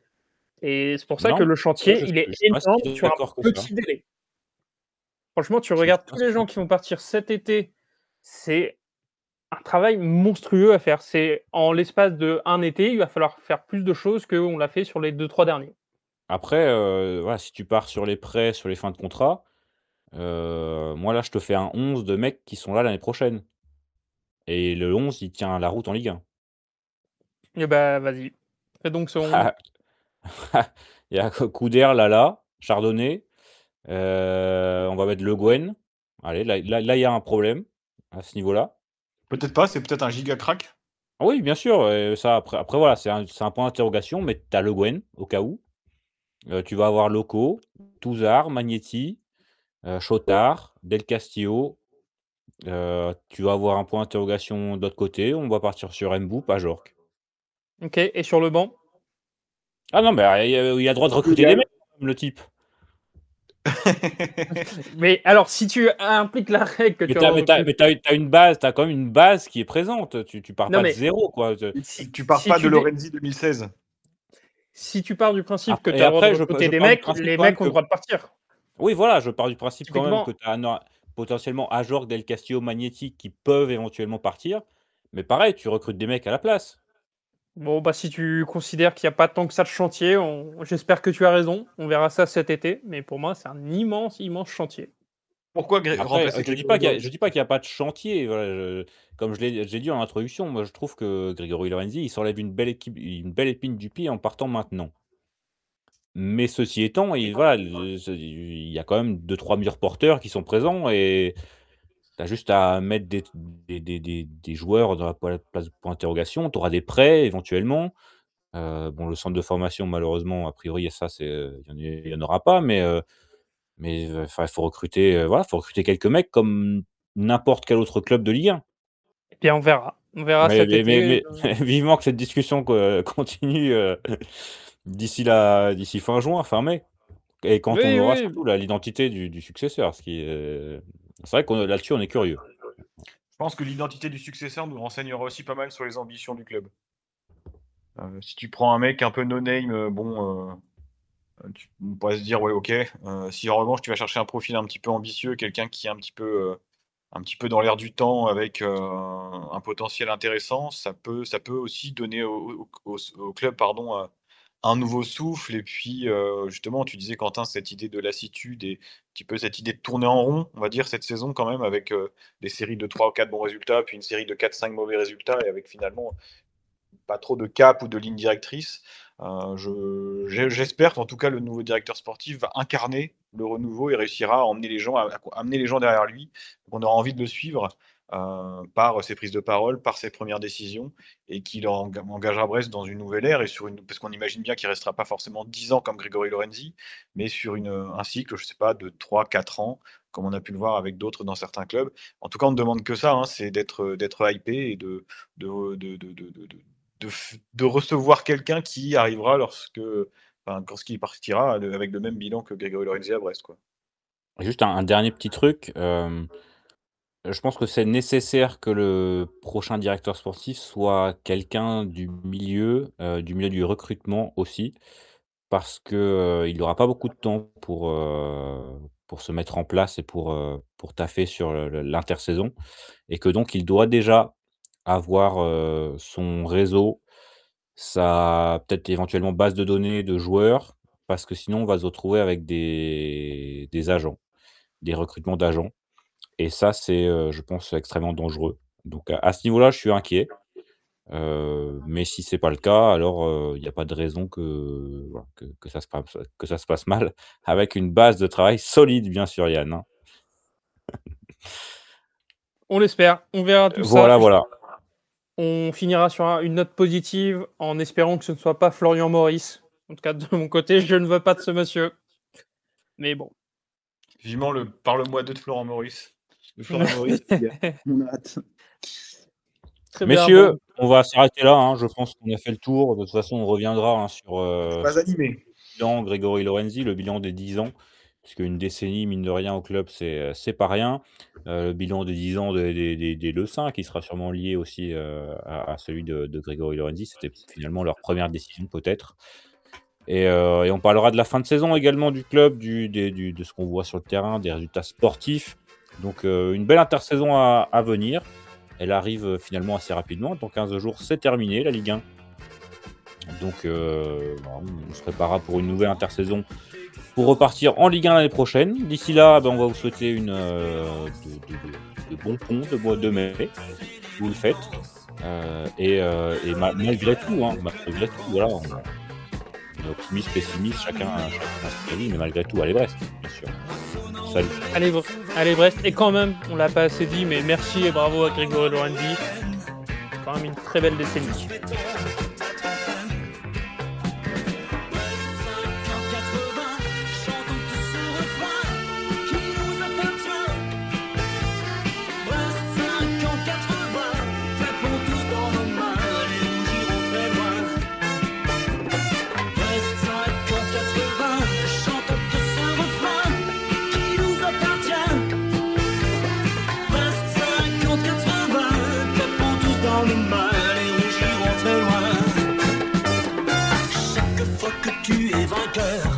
Et c'est pour ça que Non, le moi, chantier, je, il est je suis pas énorme si sur un d'accord que ça. petit délai. Franchement, tu Je suis regardes pas tous les si- gens qui vont partir cet été, c'est un travail monstrueux à faire. C'est en l'espace de un été, il va falloir faire plus de choses qu'on l'a fait sur les deux trois derniers. Après, euh, voilà, si tu pars sur les prêts, sur les fins de contrat, euh, moi là, je te fais un onze de mecs qui sont là l'année prochaine. Et le onze, il tient la route en Ligue un. Et bah, vas-y. Fais donc ce onze. Il y a Couder, Lala, Chardonnay. euh, on va mettre Le Guen. Allez, là, là, là, il y a un problème à ce niveau-là. Peut-être pas, c'est peut-être un giga crack. Ah oui, bien sûr. euh, ça, après, après, voilà, c'est un, c'est un point d'interrogation, mais tu as Le Guen, au cas où. Euh, tu vas avoir Loco, Touzard, Magnetti, euh, Chotard, Del Castillo. Euh, tu vas avoir un point d'interrogation de l'autre côté. On va partir sur Mbou, pas Jork. Ok, et sur le banc. Ah non, mais euh, il a, il a le droit de recruter des mecs, le type. Mais alors, si tu impliques la règle que Mais tu t'as, mais t'as, recrutes... mais t'as, t'as une base, t'as quand même une base qui est présente. Tu, tu pars Non, pas de mais zéro, quoi. Tu- si, Tu pars si pas de tu dé- Lorenzi deux mille seize. si tu pars du principe que Après, tu et as le droit de après, je, recruter je des pars du mecs, principe les quand même mecs ont que. le droit de partir. Oui, voilà, je pars du principe quand même que Typiquement, tu as potentiellement Ajorc, Del Castillo, Magnetti qui peuvent éventuellement partir. Mais pareil, tu recrutes des mecs à la place. bon, bah, si tu considères qu'il n'y a pas tant que ça de chantier, on- j'espère que tu as raison. On verra ça cet été. Mais pour moi, c'est un immense, immense chantier. Pourquoi Gré- Après, remplacer je dis Grégory pas qu'il y a, Lorenzi? je dis pas qu'il n'y a pas de chantier. Voilà, je- comme je l'ai, j'ai dit en introduction, moi je trouve que Grégory Lorenzi, il s'enlève une belle équipe, une belle épine du pied en partant maintenant. Mais ceci étant, il, voilà, le- ce- il y a quand même deux trois murs porteurs qui sont présents et tu as juste à mettre des, des, des, des- des joueurs dans la po- la place de point d'interrogation. Tu auras des prêts éventuellement. Euh, bon, le centre de formation, malheureusement, a priori, ça, c'est, il n'y en, aura pas, mais, euh, mais euh, enfin, il faut recruter, euh, voilà, faut recruter quelques mecs comme n'importe quel autre club de Ligue un. Eh bien, on verra. On verra Mais, cet mais, mais, été. mais vivement que cette discussion co- continue euh, d'ici la, d'ici fin juin, fin mai. Et quand on Oui, aura oui. surtout là, l'identité du, du successeur, ce qui est... c'est vrai qu'on là-dessus on est curieux. Je pense que l'identité du successeur nous renseignera aussi pas mal sur les ambitions du club. Euh, si tu prends un mec un peu no-name, euh, bon, euh, tu, on pourrait se dire, ouais, ok. Euh, si en revanche tu vas chercher un profil un petit peu ambitieux, quelqu'un qui est un petit peu, euh, un petit peu dans l'air du temps avec euh, un potentiel intéressant, ça peut, ça peut aussi donner au, au, au- au club pardon, euh, un nouveau souffle. Et puis, euh, justement, tu disais, Quentin, cette idée de lassitude et un petit peu cette idée de tourner en rond, on va dire, cette saison quand même, avec euh, des séries de trois ou quatre bons résultats, puis une série de quatre cinq mauvais résultats, et avec finalement pas trop de cap ou de ligne directrice. Euh, je- j'ai- j'espère qu'en tout cas, le nouveau directeur sportif va incarner le renouveau et réussira à emmener les gens, à, à amener les gens derrière lui. On aura envie de le suivre euh, par ses prises de parole, par ses premières décisions, et qu'il en- engagera Brest dans une nouvelle ère, et sur une, parce qu'on imagine bien qu'il ne restera pas forcément dix ans comme Grégory Lorenzi, mais sur une, un cycle, je sais pas, de trois quatre ans, comme on a pu le voir avec d'autres dans certains clubs. En tout cas, on ne demande que ça, hein, c'est d'être d'être hypé et de, de, de, de, de, de- de, de recevoir quelqu'un qui arrivera lorsque, enfin, lorsqu'il partira avec le même bilan que Grégory Lorenzi à Brest, quoi. Juste un un dernier petit truc, hem, je pense que c'est nécessaire que le prochain directeur sportif soit quelqu'un du milieu, heu, du milieu du recrutement aussi, parce que, heu, il aura pas beaucoup de temps pour, heu, pour se mettre en place et pour, heu, pour taffer sur le le l'intersaison, et que donc il doit déjà avoir, heu, son réseau, sa peut-être éventuellement base de données de joueurs, parce que sinon on va se retrouver avec des des agents, des recrutements d'agents, et ça c'est, heu, je pense extrêmement dangereux. Donc à à ce niveau-là, je suis inquiet, heu, mais si c'est pas le cas, alors, heu, il y a pas de raison que, voilà, que que ça se passe que ça se passe mal avec une base de travail solide, bien sûr, Yann, hein. On l'espère, on verra tout ça. Voilà, voilà. On finira sur un- une note positive en espérant que ce ne soit pas Florian Maurice. En tout cas, de mon côté, je ne veux pas de ce monsieur. Mais bon. Vivement le parle-moi d'eux de Florent Maurice. De Florian Maurice, les gars. On a hâte. Très bien. Messieurs, Bon. on va s'arrêter là, hein. Je pense qu'on a fait le tour. De toute façon, on reviendra, hein, sur, heu, Pas animé. bilan Grégory Lorenzi, le bilan des dix ans, puisqu'une décennie, mine de rien, au club, c'est, heu, c'est pas rien. Heu, le bilan des dix ans des des des des Lessins, qui sera sûrement lié aussi, heu, à à celui de de Grégory Lorenzi. C'était finalement leur première décision peut-être, et heu et on parlera de la fin de saison également du club, du des du de ce qu'on voit sur le terrain, des résultats sportifs. Donc heu, une belle intersaison à à venir. Elle arrive, heu, finalement assez rapidement. Dans quinze jours, c'est terminé la Ligue un. Donc heu, bah, on se préparera pour une nouvelle intersaison pour repartir en Ligue un l'année prochaine. D'ici là, bah, on va vous souhaiter une, heu, de de de de bons ponts de mois de mai. Vous le faites, heu et heu et ma malgré tout, hein, malgré tout, voilà, on on est optimiste, pessimiste, chacun chacun a son avis, mais malgré tout, allez Brest, bien sûr. Salut. Allez, Bre- allez, Brest. Et quand même, on l'a pas assez dit, mais merci et bravo à Grégory Lorenzi. Quand même une très belle décennie. Tu es vainqueur,